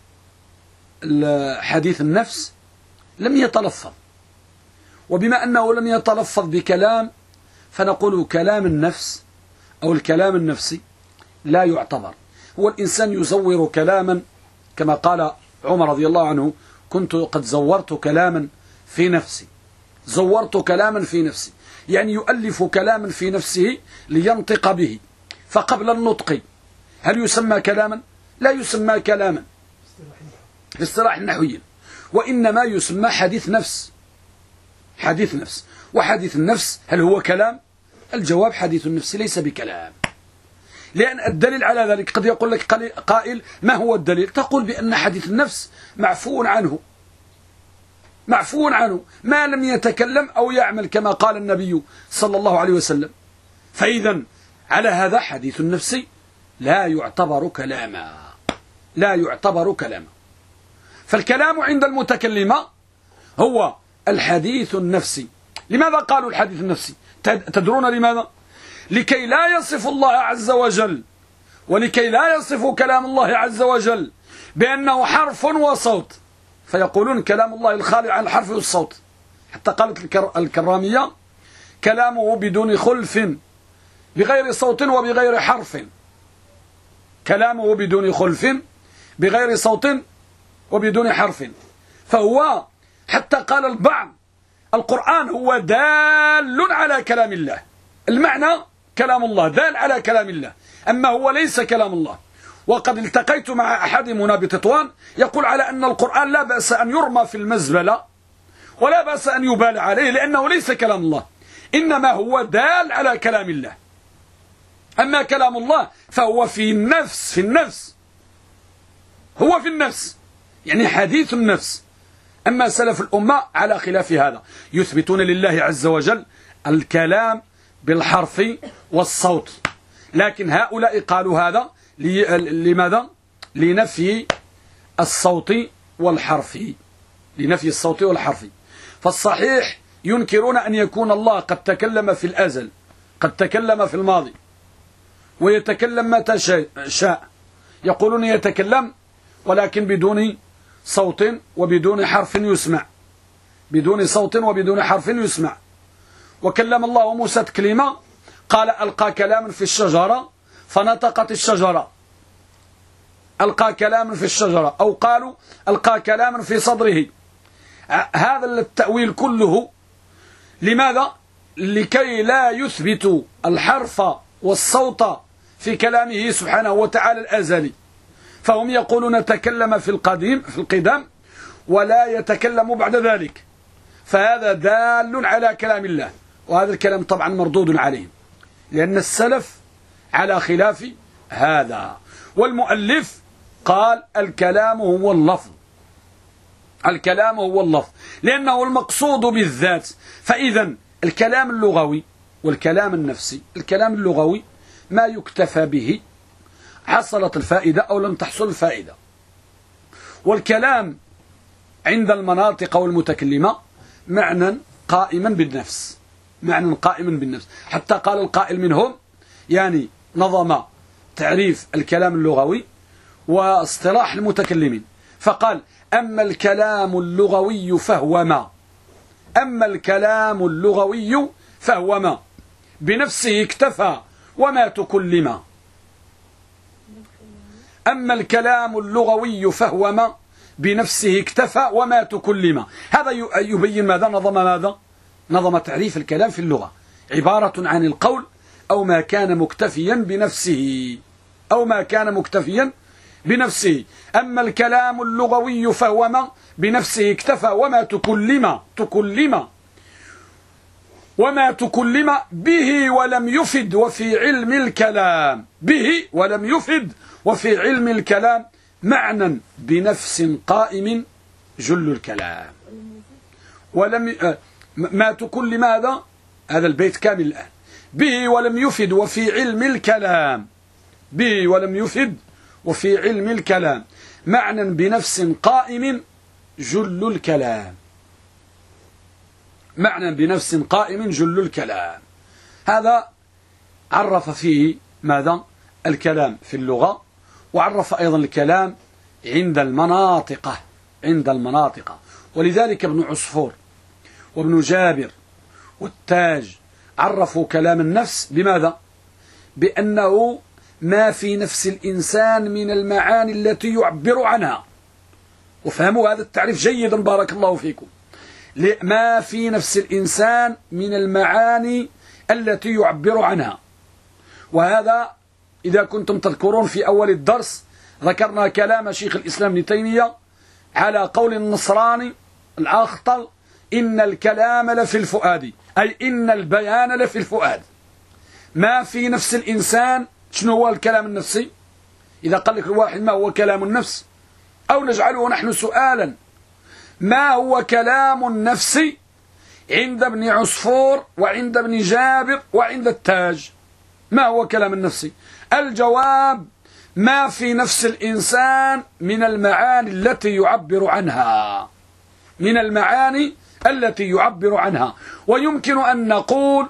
حديث النفس لم يتلفظ، وبما أنه لم يتلفظ بكلام فنقول كلام النفس أو الكلام النفسي لا يعتبر. هو الإنسان يزور كلاما كما قال عمر رضي الله عنه كنت قد زورت كلاما في نفسي، زورت كلاما في نفسي، يعني يؤلف كلاما في نفسه لينطق به. فقبل النطق هل يسمى كلاما؟ لا يسمى كلاما في اصطلاح النحويين، وإنما يسمى حديث نفس. حديث نفس. وحديث النفس هل هو كلام؟ الجواب حديث النفس ليس بكلام، لأن الدليل على ذلك قد يقول لك قائل ما هو الدليل؟ تقول بأن حديث النفس معفو عنه، معفو عنه ما لم يتكلم أو يعمل كما قال النبي صلى الله عليه وسلم. فإذا على هذا حديث النفس لا يعتبر كلاما، لا يعتبر كلاما. فالكلام عند المتكلمة هو الحديث النفسي. لماذا قالوا الحديث النفسي؟ تدرون لماذا؟ لكي لا يصف الله عز وجل، ولكي لا يصف كلام الله عز وجل بأنه حرف وصوت، فيقولون كلام الله الخالي عن الحرف والصوت. حتى قالت الكرامية كلامه بدون خلف بغير صوت وبغير حرف. كلامه بدون خلف بغير صوت وبدون حرف. فهو حتى قال البعض القرآن هو دال على كلام الله، المعنى كلام الله دال على كلام الله، أما هو ليس كلام الله. وقد التقيت مع أحد هنا بتطوان يقول على أن القرآن لا بأس أن يرمى في المزبلة ولا بأس أن يبال عليه لأنه ليس كلام الله، إنما هو دال على كلام الله. أما كلام الله فهو في النفس هو في النفس، يعني حديث النفس. أما سلف الأمة على خلاف هذا، يثبتون لله عز وجل الكلام بالحرف والصوت، لكن هؤلاء قالوا هذا لماذا؟ لنفي الصوت والحرف، لنفي الصوت والحرف. فالصحيح ينكرون أن يكون الله قد تكلم في الأزل، قد تكلم في الماضي، ويتكلم متى شاء. يقولون يتكلم ولكن بدون صوت وبدون حرف يسمع، بدون صوت وبدون حرف يسمع. وكلم الله موسى تكليما، قال ألقى كلاما في الشجرة فنطقت الشجرة، ألقى كلاما في الشجرة، أو قالوا ألقى كلاما في صدره. هذا التأويل كله لماذا؟ لكي لا يثبت الحرف والصوت في كلامه سبحانه وتعالى الأزلي، فهم يقولون تكلم في القدم ولا يتكلم بعد ذلك، فهذا دال على كلام الله، وهذا الكلام طبعا مردود عليهم لأن السلف على خلاف هذا. والمؤلف قال الكلام هو اللفظ، الكلام هو اللفظ لأنه المقصود بالذات. فإذا الكلام اللغوي والكلام النفسي، الكلام اللغوي ما يكتفى به حصلت الفائدة أو لم تحصل الفائدة، والكلام عند المناطق والمتكلمة معنى قائما بالنفس، معنى قائما بالنفس. حتى قال القائل منهم يعني نظم تعريف الكلام اللغوي واصطلاح المتكلمين، فقال أما الكلام اللغوي فهو ما، أما الكلام اللغوي فهو ما بنفسه اكتفى وما تكلم. أما الكلام اللغوي فهو ما بنفسه اكتفى وما تكلم. هذا يبين ماذا؟ نظم ماذا؟ نظم تعريف الكلام في اللغة، عبارة عن القول أو ما كان مكتفيا بنفسه، أو ما كان مكتفيا بنفسه. أما الكلام اللغوي فهو ما بنفسه اكتفى وما تكلم وما تكلم به ولم يفد وفي علم الكلام، به ولم يفد وفي علم الكلام معنى بنفس قائم جل الكلام. ولم ما تكلم هذا البيت كامل الآن. به ولم يفد وفي علم الكلام، به ولم يفد وفي علم الكلام معنى بنفس قائم جل الكلام، معنى بنفس قائم جل الكلام. هذا عرف فيه ماذا؟ الكلام في اللغة، وعرف أيضا الكلام عند المناطق، عند المناطق. ولذلك ابن عصفور وابن جابر والتاج عرفوا كلام النفس بماذا؟ بأنه ما في نفس الإنسان من المعاني التي يعبر عنها. وفهموا هذا التعريف جيدا بارك الله فيكم. ما في نفس الإنسان من المعاني التي يعبر عنها. وهذا إذا كنتم تذكرون في أول الدرس ذكرنا كلام شيخ الإسلام ابن تيمية على قول النصراني الأخطل إن الكلام لفي الفؤاد، أي إن البيان لفي الفؤاد. ما في نفس الإنسان، شنو هو الكلام النفسي؟ إذا قال لك الواحد ما هو كلام النفس، أو نجعله نحن سؤالا، ما هو كلام النفس عند ابن عصفور وعند ابن جابر وعند التاج؟ ما هو كلام النفس؟ الجواب ما في نفس الإنسان من المعاني التي يعبر عنها، من المعاني التي يعبر عنها. ويمكن أن نقول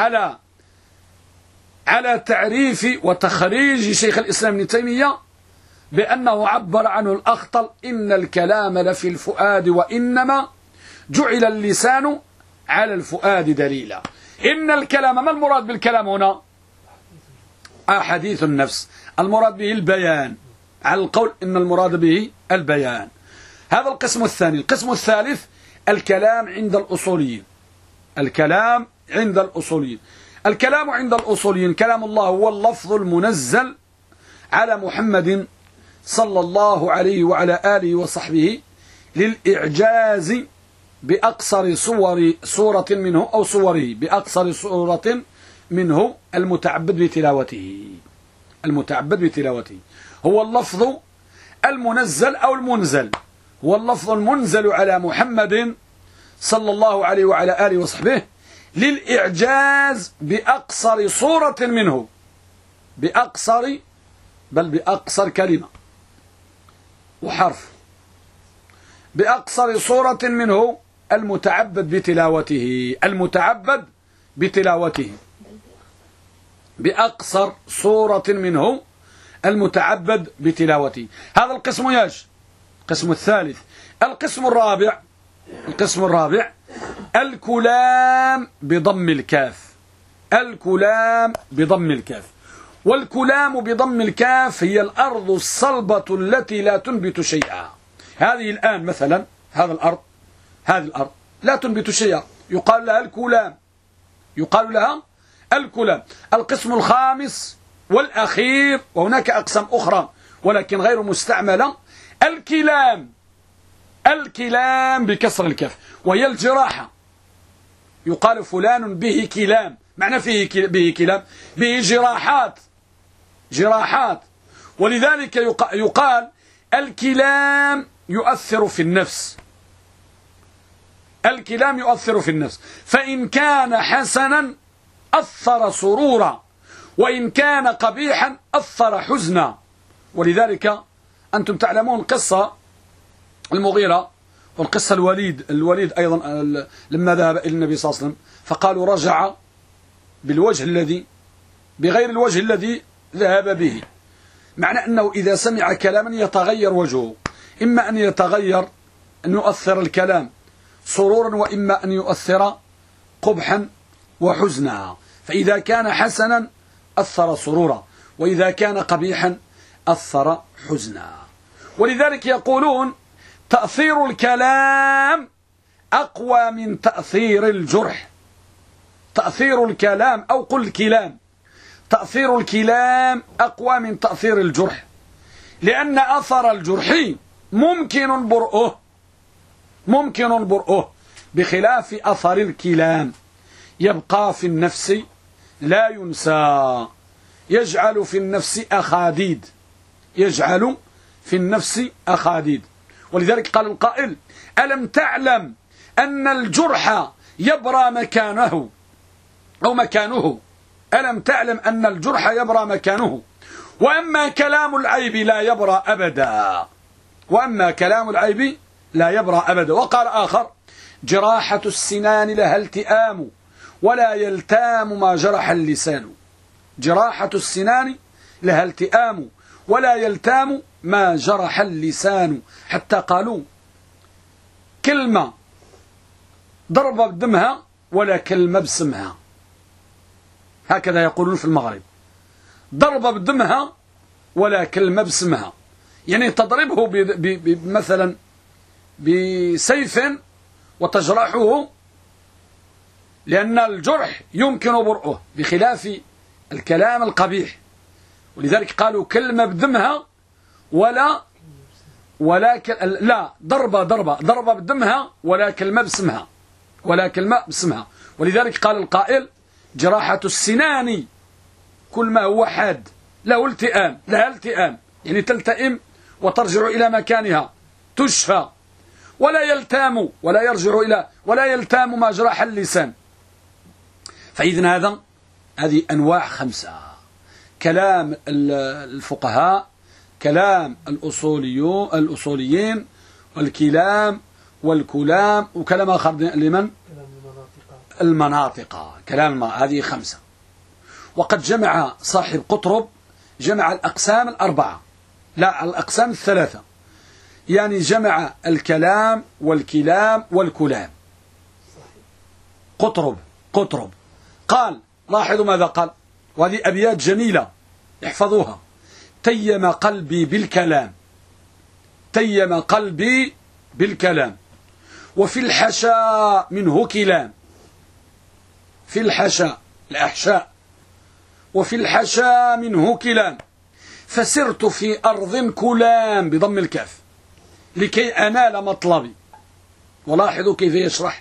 على تعريف وتخريج شيخ الإسلام ابن تيمية بأنه عبر عنه الأخطل إن الكلام لفي الفؤاد وإنما جعل اللسان على الفؤاد دليلا. إن الكلام، ما المراد بالكلام هنا؟ أحاديث النفس، المراد به البيان، على القول إن المراد به البيان. هذا القسم الثاني. القسم الثالث الكلام عند الأصوليين. الكلام عند الأصوليين. الكلام عند الأصوليين كلام الله هو اللفظ المنزل على محمد صلى الله عليه وعلى آله وصحبه للإعجاز بأقصر صورة منه أو صوره، بأقصر صورة منه المتعبد بتلاوته. المتعبد بتلاوته هو اللفظ المنزل أو المنزل، هو اللفظ المنزل على محمد صلى الله عليه وعلى آله وصحبه للإعجاز بأقصر صورة منه، بأقصر بل بأقصر كلمة وحرف، بأقصر صورة منه المتعبد بتلاوته. المتعبد بتلاوته بأقصر صورة منه المتعبد بتلاوته. هذا القسم ياش القسم الثالث. القسم الرابع، القسم الرابع الكلام بضم الكاف. الكلام بضم الكاف. والكلام بضم الكاف هي الأرض الصلبة التي لا تنبت شيئا. هذه الآن مثلا هذا الأرض، هذه الأرض لا تنبت شيئا، يقال لها الكلام، يقال لها الكلام. القسم الخامس والأخير، وهناك أقسام أخرى ولكن غير مستعملة، الكلام. الكلام بكسر الكاف وهي الجراحة. يقال فلان به كلام، معنى فيه به كلام، به جراحات، جراحات. ولذلك يقال الكلام يؤثر في النفس. الكلام يؤثر في النفس، فإن كان حسنا أثر سرورا، وإن كان قبيحا أثر حزنا. ولذلك أنتم تعلمون قصة المغيرة والقصة الوليد أيضا لما ذهب إلى النبي صلى الله عليه وسلم فقالوا رجع بالوجه الذي بغير الوجه الذي ذهب به، معنى أنه إذا سمع كلاما يتغير وجهه، إما أن يتغير أن يؤثر الكلام سرورا، وإما أن يؤثر قبحا وحزنا. فإذا كان حسنا أثر سرورا، وإذا كان قبيحا أثر حزنا. ولذلك يقولون تأثير الكلام أقوى من تأثير الجرح. تأثير الكلام أو قل الكلام، تأثير الكلام أقوى من تأثير الجرح، لأن أثر الجرح ممكن برؤه، ممكن برؤه، بخلاف أثر الكلام يبقى في النفس لا ينسى، يجعل في النفس أخاديد، يجعل في النفس أخاديد. ولذلك قال القائل ألم تعلم أن الجرح يبرى مكانه أو مكانه، ألم تعلم أن الجرح يبرى مكانه، وأما كلام العيب لا يبرى أبدا، وأما كلام العيب لا يبرى أبدا. وقال آخر جراحة السنان لها التئام ولا يلتام ما جرح اللسان. جراحة السنان لها التئام ولا يلتام ما جرح اللسان. حتى قالوا كلمة ضربة بدمها ولا كلمة بسمها، هكذا يقولون في المغرب، ضربة بدمها ولا كلمة بسمها، يعني تضربه مثلا بسيف وتجرحه، لأن الجرح يمكن برؤه بخلاف الكلام القبيح. ولذلك قالوا كلمة بدمها لا ضربة بدمها ولا كلمة بسمها، ولا كلمة بسمها. ولذلك قال القائل جراحة السنان كل ما هو حاد له التئام، لها التئام، يعني تلتئم وترجع إلى مكانها، تشفى. ولا يلتام ولا يرجع إلى ولا يلتام ما جرح اللسان. فإذن هذه أنواع 5: كلام الفقهاء، كلام الأصوليين، والكلام والكلام، وكلام آخر لمن؟ المناطق. كلام هذه 5. وقد جمع صاحب قطرب جمع الأقسام 4، لا الأقسام 3، يعني جمع الكلام والكلام والكلام. قطرب قال، لاحظوا ماذا قال، وهذه أبيات جميلة احفظوها: تيم قلبي بالكلام، تيم قلبي بالكلام. وفي الحشاء منه كلام، في الحشاء الأحشاء، وفي الحشاء منه كلام. فسرت في أرض كلام بضم الكاف لكي أنال مطلبي. ولاحظوا كيف يشرح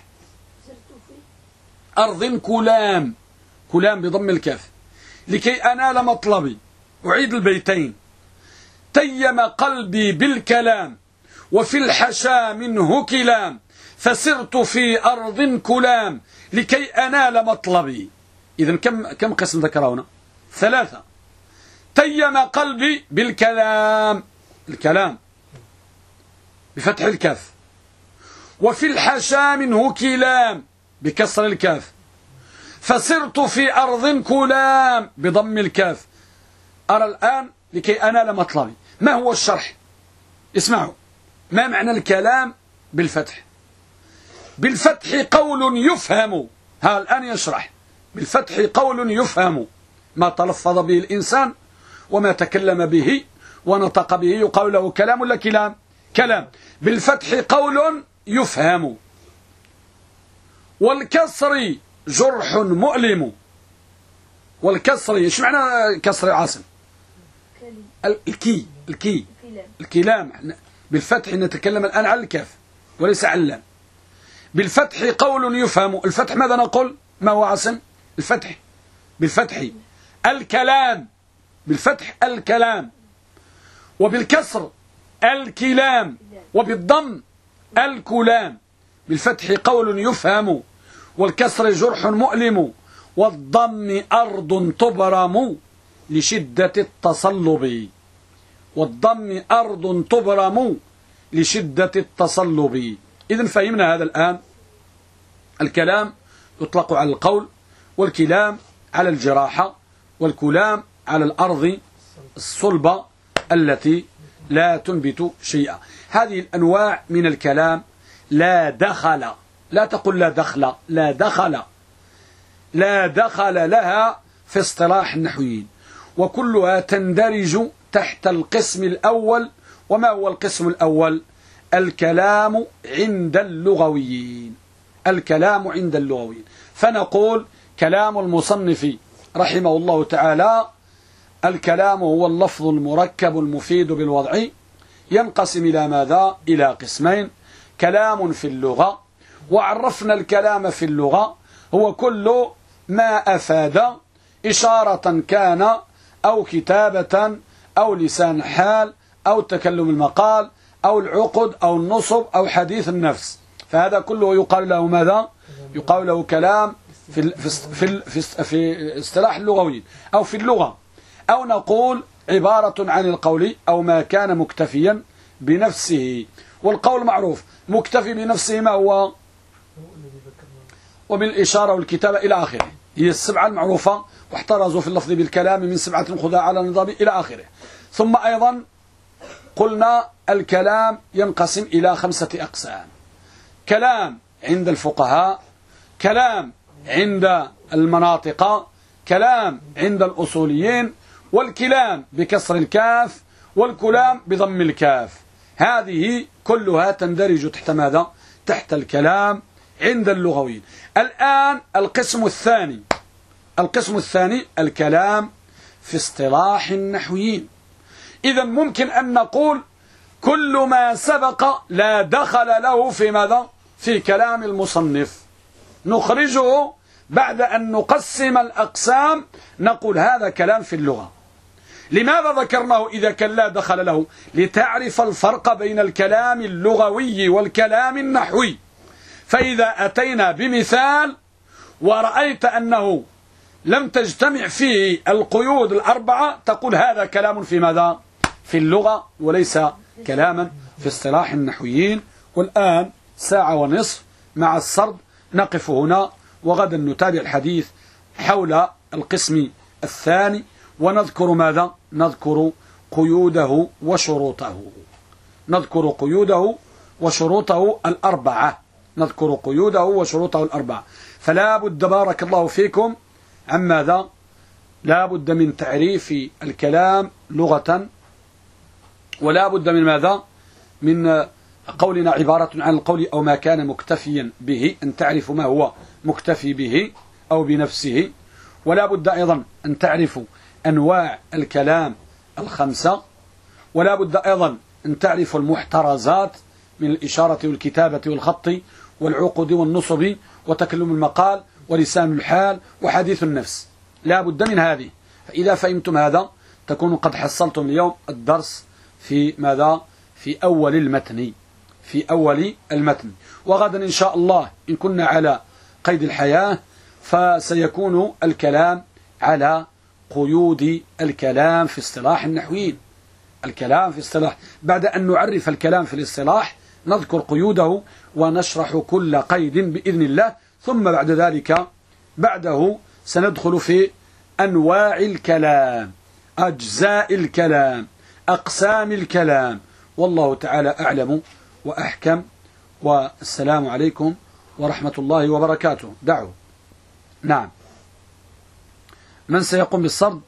أرض كلام، كلام بضم الكاف لكي أنال مطلبي. أعيد البيتين: تيم قلبي بالكلام وفي الحشا منه كلام، فسرت في أرض كلام لكي أنال مطلبي. إذن كم قسم ذكر هنا؟ 3. تيم قلبي بالكلام، الكلام بفتح الكاف، وفي الحشا منه كلام بكسر الكاف، فسرت في أرض كلام بضم الكاف. أرى الآن لكي أنال مطلبي. ما هو الشرح؟ اسمعوا، ما معنى الكلام بالفتح؟ بالفتح قول يفهم. ها الآن يشرح: بالفتح قول يفهم ما تلفظ به الإنسان وما تكلم به ونطق به، يقال له كلام ولا كلام؟ كلام. بالفتح قول يفهم. والكسر جرح مؤلم. والكسر ايش معنى كسر عاصم؟ الكلام. بالفتح نتكلم الآن عن الكاف وليس عن اللام. بالفتح قول يفهم. الفتح ماذا نقول؟ ما هو عاصم؟ الفتح. بالفتح الكلام، بالفتح الكلام، وبالكسر الكلام، وبالضم الكلام. بالفتح قول يفهم، والكسر جرح مؤلم، والضم أرض تبرم لشدة التصلب. والضم أرض تبرم لشدة التصلب. إذن فهمنا هذا الآن. الكلام يطلق على القول، والكلام على الجراحة، والكلام على الأرض الصلبة التي لا تنبت شيئا. هذه الأنواع من الكلام لا دخل، لا تقل لا دخل، لا دخل، لا دخل لها في اصطلاح النحويين، وكلها تندرج تحت القسم الأول. وما هو القسم الأول؟ الكلام عند اللغويين. الكلام عند اللغويين. فنقول كلام المصنف رحمه الله تعالى: الكلام هو اللفظ المركب المفيد بالوضع، ينقسم إلى ماذا؟ إلى قسمين: كلام في اللغة. وعرفنا الكلام في اللغة هو كل ما أفاد إشارة كان أو كتابة أو لسان حال أو تكلم المقال أو العقد أو النصب أو حديث النفس. فهذا كله يقال له ماذا؟ يقال له كلام في اصطلاح اللغويين أو في اللغة. أو نقول عبارة عن القول أو ما كان مكتفيا بنفسه. والقول معروف، مكتفي بنفسه ما هو؟ وبالإشارة والكتابة إلى آخره. هي السبعة المعروفة، واحترزوا في اللفظ بالكلام من 7 خذها على النظام إلى آخره. ثم أيضا قلنا الكلام ينقسم إلى 5 أقسام: كلام عند الفقهاء، كلام عند المناطق، كلام عند الأصوليين، والكلام بكسر الكاف، والكلام بضم الكاف. هذه كلها تندرج تحت ماذا؟ تحت الكلام عند اللغويين. الآن القسم الثاني. القسم الثاني الكلام في اصطلاح النحويين. إذا ممكن أن نقول كل ما سبق لا دخل له في ماذا؟ في كلام المصنف. نخرجه بعد أن نقسم الأقسام، نقول هذا كلام في اللغة. لماذا ذكرناه إذا كان لا دخل له؟ لتعرف الفرق بين الكلام اللغوي والكلام النحوي. فإذا أتينا بمثال ورأيت أنه لم تجتمع فيه القيود الأربعة، تقول هذا كلام في ماذا؟ في اللغة، وليس كلاما في اصطلاح النحويين. والآن 1:30 مع السرد نقف هنا، وغدا نتابع الحديث حول القسم الثاني، ونذكر ماذا؟ نذكر قيوده وشروطه. نذكر قيوده وشروطه الأربعة. نذكر قيوده وشروطه الأربعة. فلا بد بارك الله فيكم عن ماذا؟ لا بد من تعريف الكلام لغة ولا بد من ماذا؟ من قولنا عبارة عن القول أو ما كان مكتفيا به، أن تعرف ما هو مكتفي به أو بنفسه. ولا بد أيضا أن تعرفوا أنواع الكلام الخمسة. ولا بد أيضا أن تعرفوا المحترزات من الإشارة والكتابة والخط والعقد والنصب وتكلم المقال ولسان الحال وحديث النفس. لا بد من هذه. فإذا فهمتم هذا تكونوا قد حصلتم اليوم الدرس في ماذا؟ في أول المتن، في أول المتن. وغدا إن شاء الله إن كنا على قيد الحياة فسيكون الكلام على قيود الكلام في اصطلاح النحويين. الكلام في اصطلاح، بعد أن نعرف الكلام في الاصطلاح نذكر قيوده ونشرح كل قيد بإذن الله. ثم بعد ذلك بعده سندخل في أنواع الكلام، أجزاء الكلام، أقسام الكلام. والله تعالى أعلم وأحكم. والسلام عليكم ورحمة الله وبركاته. دعوا. نعم، من سيقوم بالسرد؟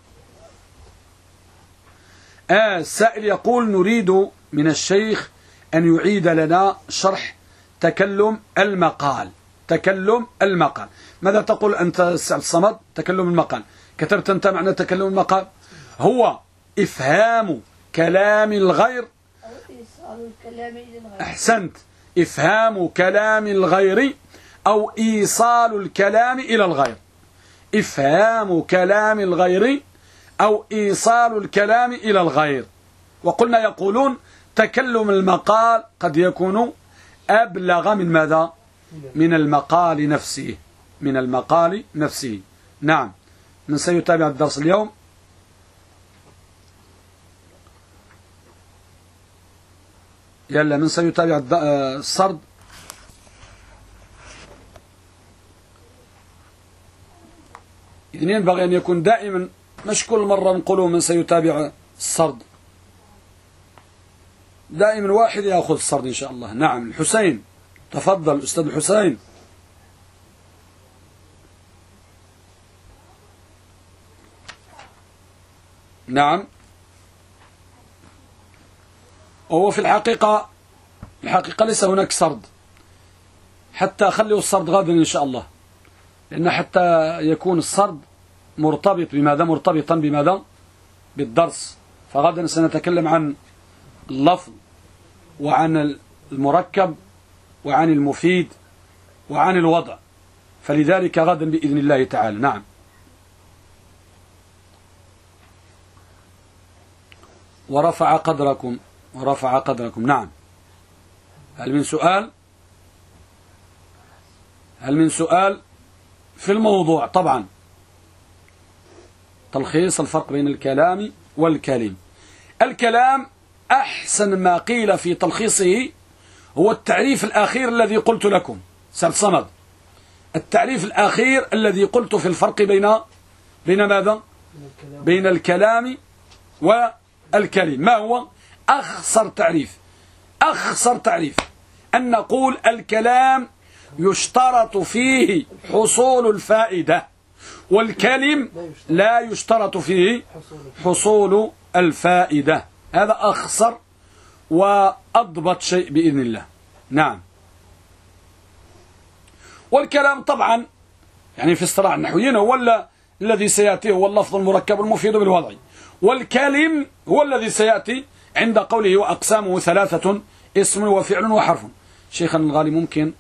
السائل يقول نريد من الشيخ أن يعيد لنا شرح تكلم المقال. تكلم المقال، ماذا تقول أنت الصمد؟ تكلم المقال، كتبت أنت معنى تكلم المقال؟ هو إفهام كلام الغير أو إيصال الكلام إلى الغير. أحسنت، إفهام كلام الغير أو إيصال الكلام إلى الغير. إفهام كلام الغير أو إيصال الكلام إلى الغير. وقلنا يقولون تكلم المقال قد يكون أبلغ من ماذا؟ من المقال نفسه، من المقال نفسه. نعم، من سيتابع الدرس اليوم؟ يلا، من سيتابع السرد؟ إذن ينبغي أن يكون دائما، مش كل مرة نقولوا من سيتابع السرد، دائما واحد يأخذ السرد إن شاء الله. نعم، الحسين، تفضل أستاذ الحسين. نعم، وهو في الحقيقة ليس هناك سرد، حتى خلوا السرد غدا إن شاء الله، لأن حتى يكون السرد مرتبط بماذا؟ مرتبطا بماذا؟ بالدرس. فغدا سنتكلم عن اللفظ وعن المركب وعن المفيد وعن الوضع، فلذلك غدا بإذن الله تعالى. نعم، ورفع قدركم، ورفع قدركم. نعم، هل من سؤال؟ هل من سؤال في الموضوع؟ طبعا تلخيص الفرق بين الكلام والكلم. الكلام أحسن ما قيل في تلخيصه هو التعريف الأخير الذي قلت لكم سعد صمد. التعريف الأخير الذي قلت في الفرق بين ماذا؟ بين الكلام والكلم. ما هو أخصر تعريف؟ أخصر تعريف أن نقول الكلام يشترط فيه حصول الفائدة، والكلم لا يشترط فيه حصول الفائدة. هذا أخصر وأضبط شيء بإذن الله. نعم، والكلام طبعا يعني في اصطلاح النحويين هو الذي سيأتي هو اللفظ المركب المفيد بالوضع، والكلم هو الذي سيأتي عند قوله وأقسامه ثلاثة: اسم وفعل وحرف. شيخنا الغالي، ممكن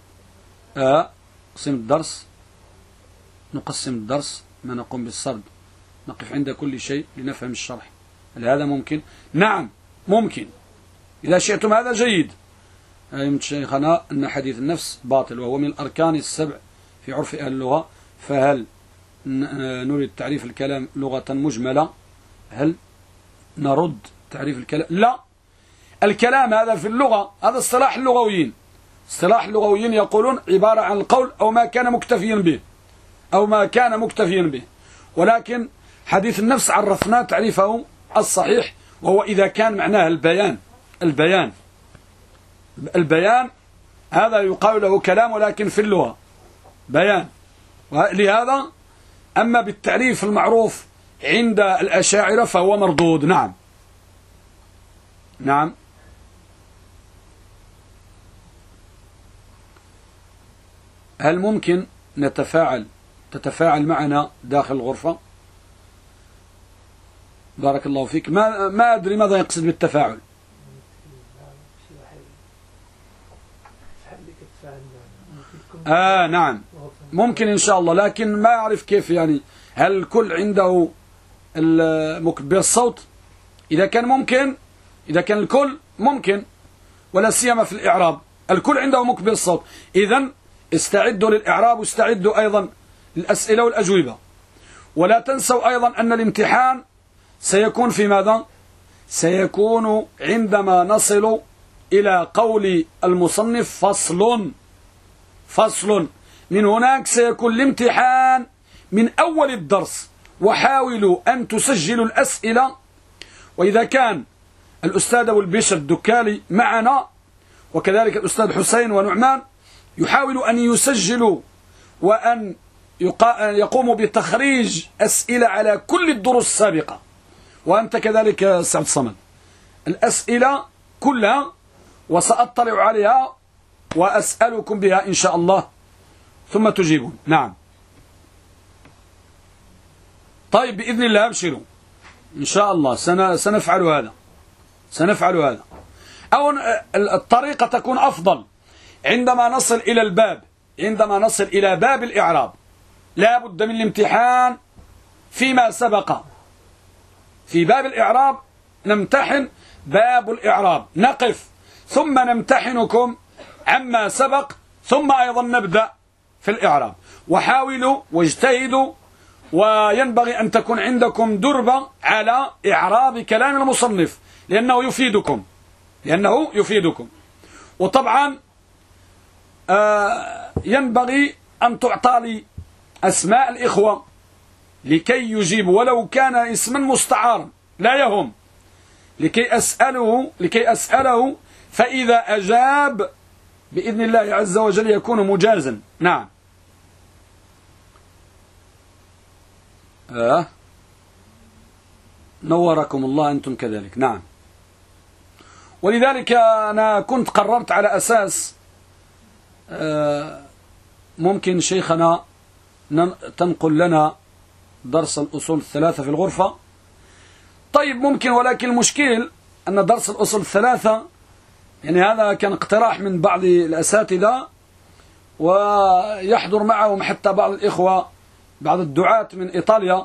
نقسم الدرس ما نقوم بالسرد، نقف عند كل شيء لنفهم الشرح. هل هذا ممكن؟ نعم ممكن، إذا شئتم هذا جيد. يمت شيخنا أن حديث النفس باطل وهو من الأركان السبع في عرف أهل اللغة، فهل نريد تعريف الكلام لغة مجملة؟ هل نرد تعريف الكلام؟ لا، الكلام هذا في اللغة هذا اصطلاح اللغويين. اصطلاح اللغويين يقولون عبارة عن القول أو ما كان مكتفيا به، أو ما كان مكتفيا به. ولكن حديث النفس عرفنا تعريفه الصحيح، وهو إذا كان معناه البيان هذا يقال له كلام، ولكن في اللغة بيان. لهذا أما بالتعريف المعروف عند الأشاعرة فهو مردود. نعم، نعم. هل ممكن تتفاعل معنا داخل الغرفة؟ بارك الله فيك. ما أدري ماذا يقصد بالتفاعل. نعم ممكن إن شاء الله، لكن ما أعرف كيف يعني. هل الكل عنده مكبر الصوت؟ إذا كان الكل ممكن، ولا سيما في الإعراب الكل عنده مكبر الصوت. إذن استعدوا للإعراب واستعدوا أيضا للأسئلة والأجوبة. ولا تنسوا أيضا أن الامتحان سيكون في ماذا؟ سيكون عندما نصل إلى قول المصنف فصل. من هناك سيكون الامتحان من أول الدرس. وحاولوا أن تسجلوا الأسئلة، وإذا كان الأستاذ أبو البشر الدكالي معنا وكذلك الأستاذ حسين ونعمان يحاولوا أن يسجلوا وأن يقوموا بتخريج أسئلة على كل الدروس السابقة. وأنت كذلك سعد صمد، الأسئلة كلها وسأطلع عليها وأسألكم بها إن شاء الله ثم تجيبون. نعم طيب بإذن الله أبشروا إن شاء الله سنفعل هذا. أو الطريقة تكون أفضل عندما نصل إلى الباب، عندما نصل إلى باب الإعراب لا بد من الامتحان فيما سبق. في باب الإعراب نمتحن باب الإعراب، نقف ثم نمتحنكم عما سبق، ثم أيضا نبدأ في الإعراب. وحاولوا واجتهدوا، وينبغي أن تكون عندكم دربة على إعراب كلام المصنف لأنه يفيدكم. وطبعا ينبغي أن تعطى لي أسماء الإخوة لكي يجيبوا، ولو كان اسما مستعارا لا يهم، لكي أسأله فإذا أجاب بإذن الله عز وجل يكون مجازا. نعم نوركم الله أنتم كذلك. نعم ولذلك أنا كنت قررت على أساس ممكن شيخنا تنقل لنا درس الأصول الثلاثة في الغرفة. طيب ممكن، ولكن المشكل أن درس الأصول الثلاثة يعني هذا كان اقتراح من بعض الأساتذة، ويحضر معهم حتى بعض الإخوة بعض الدعاة من إيطاليا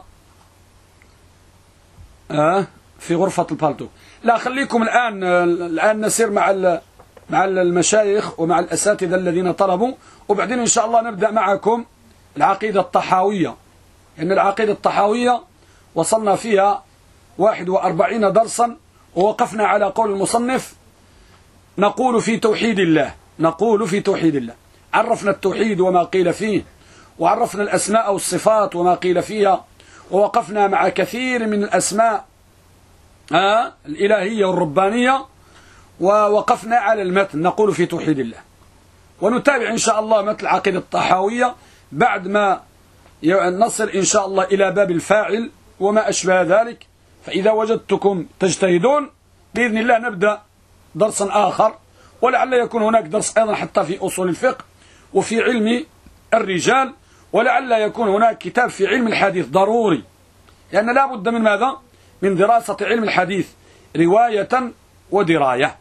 في غرفة البالتو. لا خليكم الآن نسير مع المشايخ ومع الأساتذة الذين طلبوا، وبعدين إن شاء الله نبدأ معكم العقيدة الطحاوية. إن العقيدة الطحاوية وصلنا فيها 41 درسا، ووقفنا على قول المصنف نقول في توحيد الله. عرفنا التوحيد وما قيل فيه، وعرفنا الأسماء والصفات وما قيل فيها، ووقفنا مع كثير من الأسماء الإلهية والربانية، ووقفنا على المتن نقول في توحيد الله. ونتابع إن شاء الله متن العقيدة الطحاوية بعد ما نصل إن شاء الله إلى باب الفاعل وما أشبه ذلك. فإذا وجدتكم تجتهدون بإذن الله نبدأ درسا آخر، ولعل يكون هناك درس أيضا حتى في أصول الفقه وفي علم الرجال، ولعل يكون هناك كتاب في علم الحديث ضروري، لأن لا بد من ماذا؟ من دراسة علم الحديث رواية ودراية.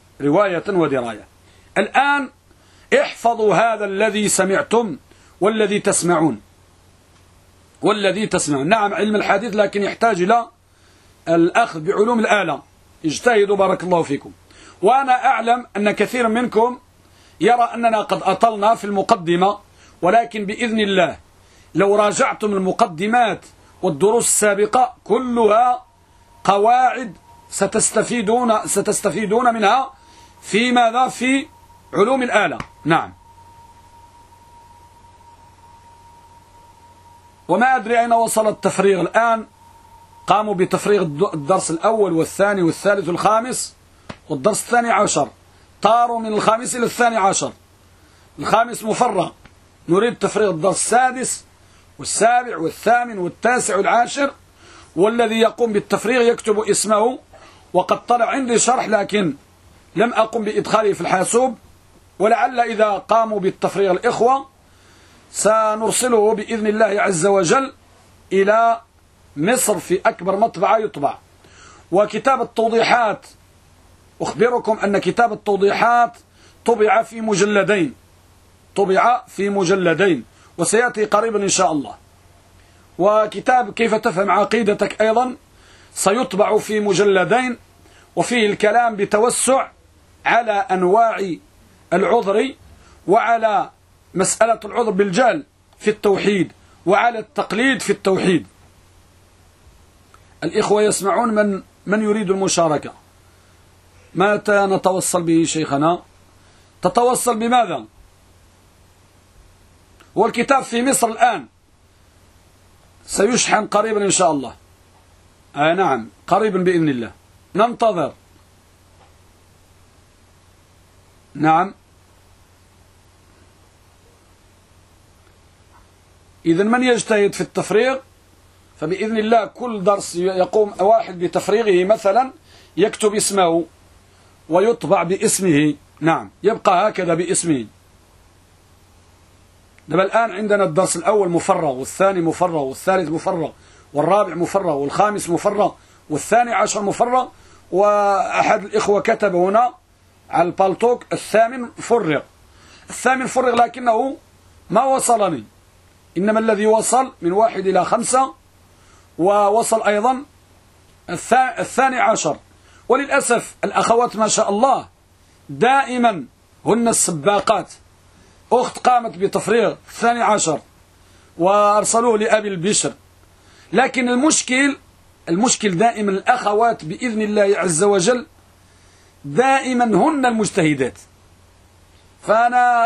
الآن احفظوا هذا الذي سمعتم والذي تسمعون. نعم علم الحديث لكن يحتاج إلى الأخذ بعلوم الآلة. اجتهدوا بارك الله فيكم. وأنا أعلم أن كثير منكم يرى أننا قد أطلنا في المقدمة، ولكن بإذن الله لو راجعتم المقدمات والدروس السابقة كلها قواعد ستستفيدون منها في ماذا؟ في علوم الآلة. نعم وما أدري أين وصل التفريغ الآن. قاموا بتفريغ الدرس الأول والثاني والثالث والخامس، والدرس 12 طاروا من الخامس إلى 12. الخامس مفرغ، نريد تفريغ الدرس السادس والسابع والثامن والتاسع والعاشر، والذي يقوم بالتفريغ يكتب اسمه وقد طلع عندي شرح لكن لم أقم بإدخاله في الحاسوب، ولعل إذا قاموا بالتفريغ الإخوة سنرسله بإذن الله عز وجل إلى مصر في أكبر مطبعة يطبع. وكتاب التوضيحات أخبركم أن كتاب التوضيحات طبع في مجلدين وسيأتي قريبا إن شاء الله. وكتاب كيف تفهم عقيدتك أيضا سيطبع في مجلدين، وفيه الكلام بتوسع على أنواع العذر، وعلى مسألة العذر بالجهل في التوحيد، وعلى التقليد في التوحيد. الإخوة يسمعون من يريد المشاركة؟ متى نتوصل به شيخنا؟ تتوصل بماذا؟ والكتاب في مصر الآن سيشحن قريبا إن شاء الله. نعم قريبا بإذن الله، ننتظر. نعم. إذن من يجتهد في التفريغ فبإذن الله كل درس يقوم واحد بتفريغه مثلا يكتب اسمه ويطبع باسمه. نعم يبقى هكذا باسمه. دابا الآن عندنا الدرس الأول مفرغ، والثاني مفرغ، والثالث مفرغ، والرابع مفرغ، والخامس مفرغ، والثاني عشر مفرغ، وأحد الإخوة كتب هنا على البالتوك الثامن فرغ لكنه ما وصلني، إنما الذي وصل من 1 إلى 5، ووصل أيضا الثاني عشر. وللأسف الأخوات ما شاء الله دائما هن السباقات. أخت قامت بتفريغ 12 وأرسلوه لأبي البشر، لكن المشكل دائما الأخوات بإذن الله عز وجل دائما هن المجتهدات. فأنا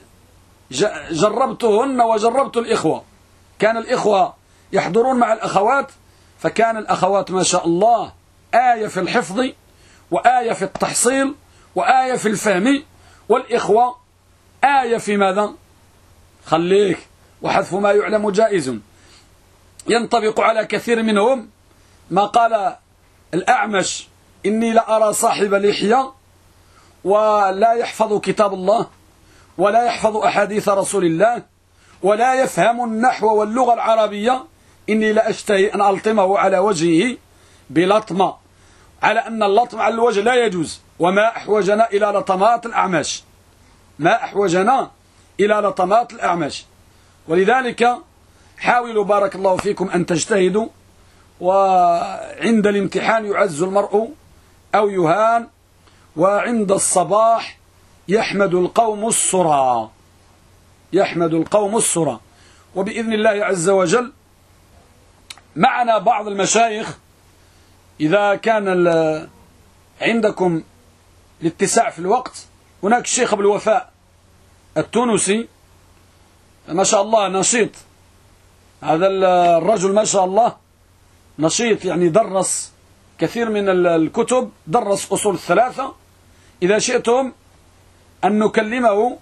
جربتهن وجربت الإخوة، كان الإخوة يحضرون مع الأخوات، فكان الأخوات ما شاء الله آية في الحفظ، وآية في التحصيل، وآية في الفهم، والإخوة آية في ماذا؟ خليك، وحذف ما يعلم جائز. ينطبق على كثير منهم ما قال الأعمش: إني لأرى صاحب لحية ولا يحفظ كتاب الله ولا يحفظ أحاديث رسول الله ولا يفهم النحو واللغة العربية، إني لأشتهي أن ألطمه على وجهه بلطمة، على أن اللطم على الوجه لا يجوز. وما أحوجنا إلى لطمات الأعمش، ما أحوجنا إلى لطمات الأعمش. ولذلك حاولوا بارك الله فيكم أن تجتهدوا، وعند الامتحان يعز المرء أو يهان، وعند الصباح يحمد القوم السرى، يحمد القوم السرى. وبإذن الله عز وجل معنا بعض المشايخ، إذا كان عندكم الاتساع في الوقت، هناك الشيخ أبو الوفاء التونسي ما شاء الله نشيط، هذا الرجل ما شاء الله نشيط، يعني درس كثير من الكتب، درس أصول 3. إذا شئتم أن نكلمه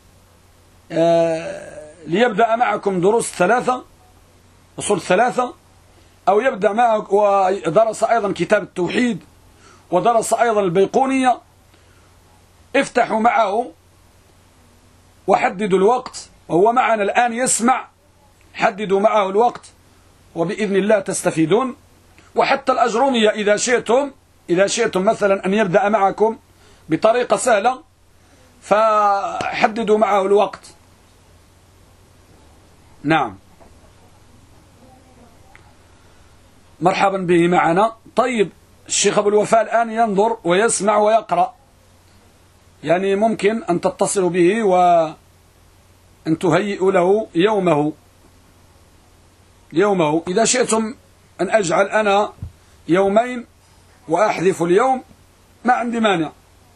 ليبدأ معكم دروس 3 أصول 3، أو يبدأ معك، ودرس أيضا كتاب التوحيد، ودرس أيضا البيقونية. افتحوا معه وحددوا الوقت، وهو معنا الآن يسمع، حددوا معه الوقت وبإذن الله تستفيدون. وحتى الأجرومية إذا شئتم مثلا أن يبدأ معكم بطريقة سهلة فحددوا معه الوقت. نعم مرحبا به معنا. طيب الشيخ أبو الوفاء الآن ينظر ويسمع ويقرأ، يعني ممكن أن تتصلوا به وأن تهيئوا له يومه. إذا شئتم أن أجعل أنا يومين وأحذف اليوم ما عندي مانع.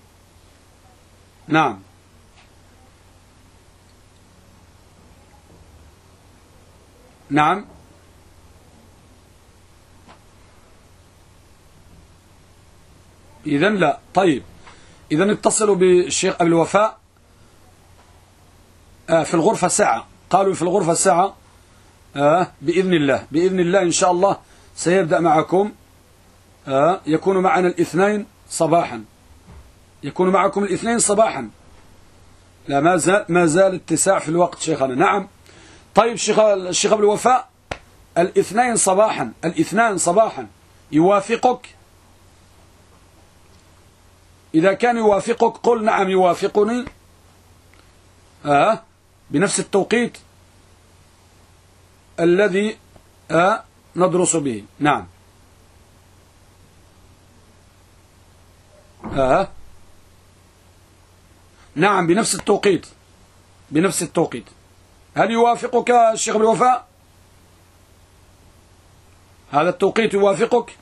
نعم نعم إذن لا. طيب إذن اتصلوا بالشيخ أبو الوفاء في الغرفة ساعة، قالوا في الغرفة ساعة بإذن الله إن شاء الله سيبدأ معكم. يكون معنا الاثنين صباحا، يكون معكم الاثنين صباحا. لا، ما زال اتساع في الوقت شيخنا. نعم. طيب الشيخ أبو الوفاء، الاثنين صباحا يوافقك؟ إذا كان يوافقك قل نعم يوافقني بنفس التوقيت الذي ندرس به. نعم. نعم، بنفس التوقيت. هل يوافقك الشيخ أبو الوفاء؟ هذا التوقيت يوافقك؟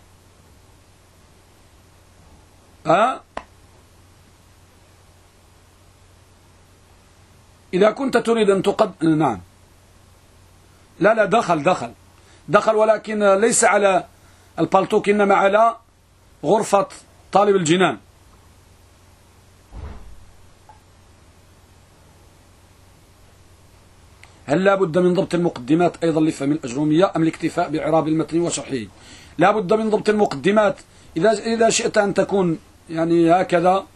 إذا كنت تريد أن نعم. لا، دخل ولكن ليس على البلطوك، إنما على غرفة طالب الجنان. هل لا بد من ضبط المقدمات أيضا لفهم الأجرومية أم الاكتفاء بإعراب المتن وشرحه؟ لا بد من ضبط المقدمات. إذا شئت أن تكون يعني هكذا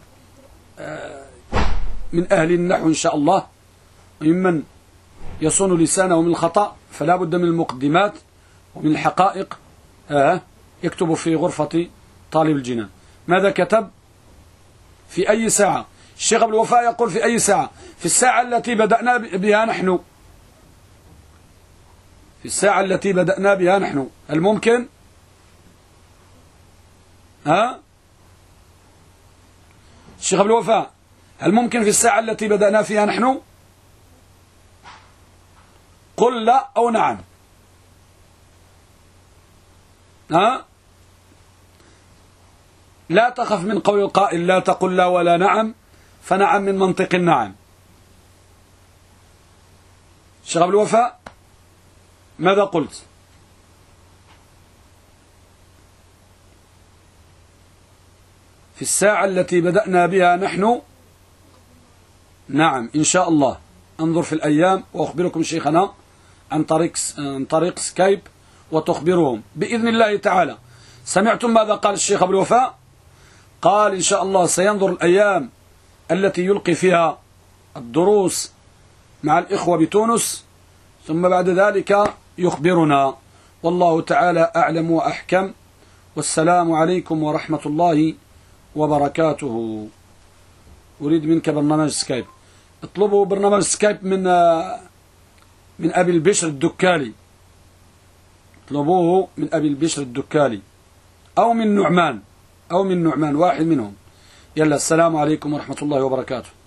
من أهل النحو إن شاء الله، وممن يصون لسانه من الخطأ، فلا بد من المقدمات ومن الحقائق. يكتب في غرفة طالب الجنان. ماذا كتب؟ في أي ساعة؟ الشيخ أبو الوفاء يقول في أي ساعة؟ في الساعة التي بدأنا بها نحن. في الساعة التي بدأنا بها نحن. هل ممكن؟ الشيخ أبو الوفاء، هل ممكن في الساعة التي بدأنا فيها نحن؟ قل لا أو نعم. لا تخف من قول القائل، لا تقل لا ولا نعم، فنعم من منطق النعم. الشيخ أبو الوفاء، ماذا قلت؟ في الساعة التي بدأنا بها نحن. نعم إن شاء الله. انظر في الأيام وأخبركم شيخنا عن طريق سكايب، وتخبرهم بإذن الله تعالى. سمعتم ماذا قال الشيخ أبو الوفاء؟ قال إن شاء الله سينظر الأيام التي يلقي فيها الدروس مع الإخوة بتونس، ثم بعد ذلك يخبرنا. والله تعالى أعلم وأحكم. والسلام عليكم ورحمة الله وبركاته. أريد منك برنامج سكايب. اطلبوا برنامج سكايب من أبي البشر الدكالي. اطلبوه من أبي البشر الدكالي أو من نعمان واحد منهم. يلا، السلام عليكم ورحمة الله وبركاته.